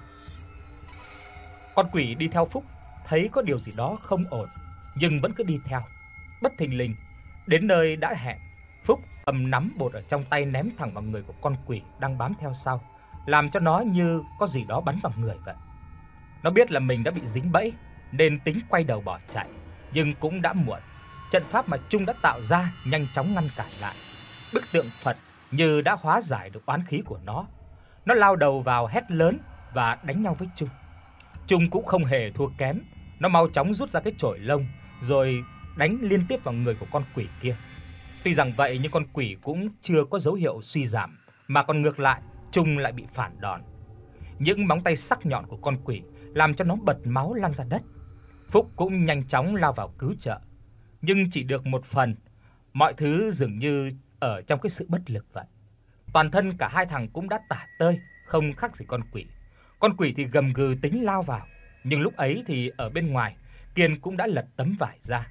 Con quỷ đi theo Phúc thấy có điều gì đó không ổn, nhưng vẫn cứ đi theo. Bất thình lình, đến nơi đã hẹn, Phúc cầm nắm bột ở trong tay ném thẳng vào người của con quỷ đang bám theo sau, làm cho nó như có gì đó bắn vào người vậy. Nó biết là mình đã bị dính bẫy nên tính quay đầu bỏ chạy, nhưng cũng đã muộn. Trận pháp mà Trung đã tạo ra nhanh chóng ngăn cản lại. Bức tượng Phật như đã hóa giải được oán khí của nó. Nó lao đầu vào hét lớn và đánh nhau với Trung. Trung cũng không hề thua kém, nó mau chóng rút ra cái chổi lông rồi đánh liên tiếp vào người của con quỷ kia. Tuy rằng vậy nhưng con quỷ cũng chưa có dấu hiệu suy giảm, mà còn ngược lại, Trung lại bị phản đòn. Những móng tay sắc nhọn của con quỷ làm cho nó bật máu lăn ra đất. Phúc cũng nhanh chóng lao vào cứu trợ, nhưng chỉ được một phần, mọi thứ dường như ở trong cái sự bất lực vậy. Toàn thân cả hai thằng cũng đã tả tơi, không khác gì con quỷ. Con quỷ thì gầm gừ tính lao vào, nhưng lúc ấy thì ở bên ngoài, Kiên cũng đã lật tấm vải ra.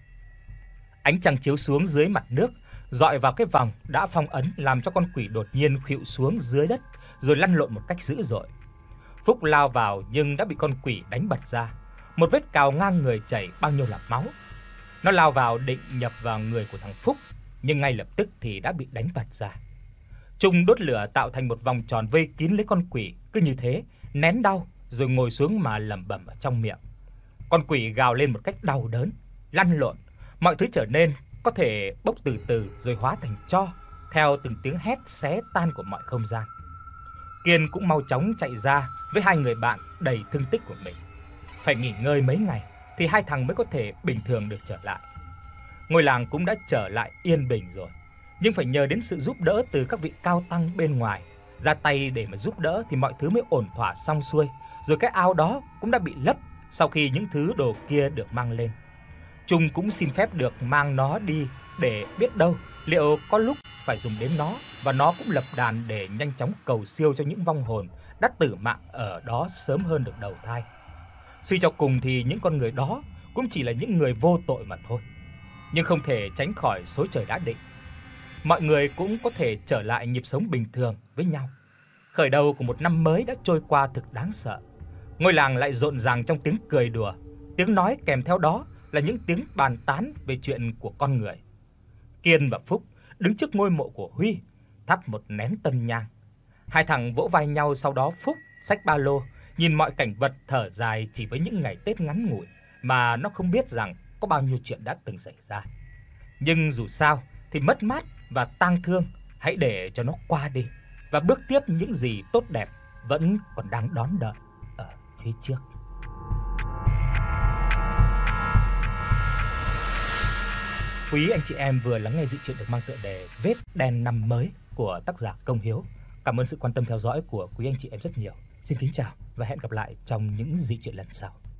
Ánh trăng chiếu xuống dưới mặt nước, rọi vào cái vòng đã phong ấn, làm cho con quỷ đột nhiên khuỵu xuống dưới đất rồi lăn lộn một cách dữ dội. Phúc lao vào nhưng đã bị con quỷ đánh bật ra, một vết cào ngang người chảy bao nhiêu là máu. Nó lao vào định nhập vào người của thằng Phúc, nhưng ngay lập tức thì đã bị đánh bật ra. Trung đốt lửa tạo thành một vòng tròn vây kín lấy con quỷ, cứ như thế, nén đau rồi ngồi xuống mà lẩm bẩm ở trong miệng. Con quỷ gào lên một cách đau đớn, lăn lộn, mọi thứ trở nên có thể bốc từ từ rồi hóa thành tro theo từng tiếng hét xé tan của mọi không gian. Kiên cũng mau chóng chạy ra với hai người bạn đầy thương tích của mình. Phải nghỉ ngơi mấy ngày thì hai thằng mới có thể bình thường được trở lại. Ngôi làng cũng đã trở lại yên bình rồi, nhưng phải nhờ đến sự giúp đỡ từ các vị cao tăng bên ngoài ra tay để mà giúp đỡ thì mọi thứ mới ổn thỏa xong xuôi. Rồi cái ao đó cũng đã bị lấp sau khi những thứ đồ kia được mang lên. Trung cũng xin phép được mang nó đi để biết đâu liệu có lúc phải dùng đến nó, và nó cũng lập đàn để nhanh chóng cầu siêu cho những vong hồn đã tử mạng ở đó sớm hơn được đầu thai. Suy cho cùng thì những con người đó cũng chỉ là những người vô tội mà thôi. Nhưng không thể tránh khỏi số trời đã định. Mọi người cũng có thể trở lại nhịp sống bình thường với nhau. Khởi đầu của một năm mới đã trôi qua thực đáng sợ. Ngôi làng lại rộn ràng trong tiếng cười đùa, tiếng nói kèm theo đó là những tiếng bàn tán về chuyện của con người. Kiên và Phúc đứng trước ngôi mộ của Huy, thắp một nén tâm nhang. Hai thằng vỗ vai nhau, sau đó Phúc xách ba lô, nhìn mọi cảnh vật thở dài chỉ với những ngày Tết ngắn ngủi mà nó không biết rằng có bao nhiêu chuyện đã từng xảy ra. Nhưng dù sao thì mất mát và tang thương hãy để cho nó qua đi và bước tiếp những gì tốt đẹp vẫn còn đang đón đợi ở phía trước. Quý anh chị em vừa lắng nghe dị truyện được mang tựa đề Vết đen năm mới của tác giả Công Hiếu. Cảm ơn sự quan tâm theo dõi của quý anh chị em rất nhiều. Xin kính chào và hẹn gặp lại trong những dị truyện lần sau.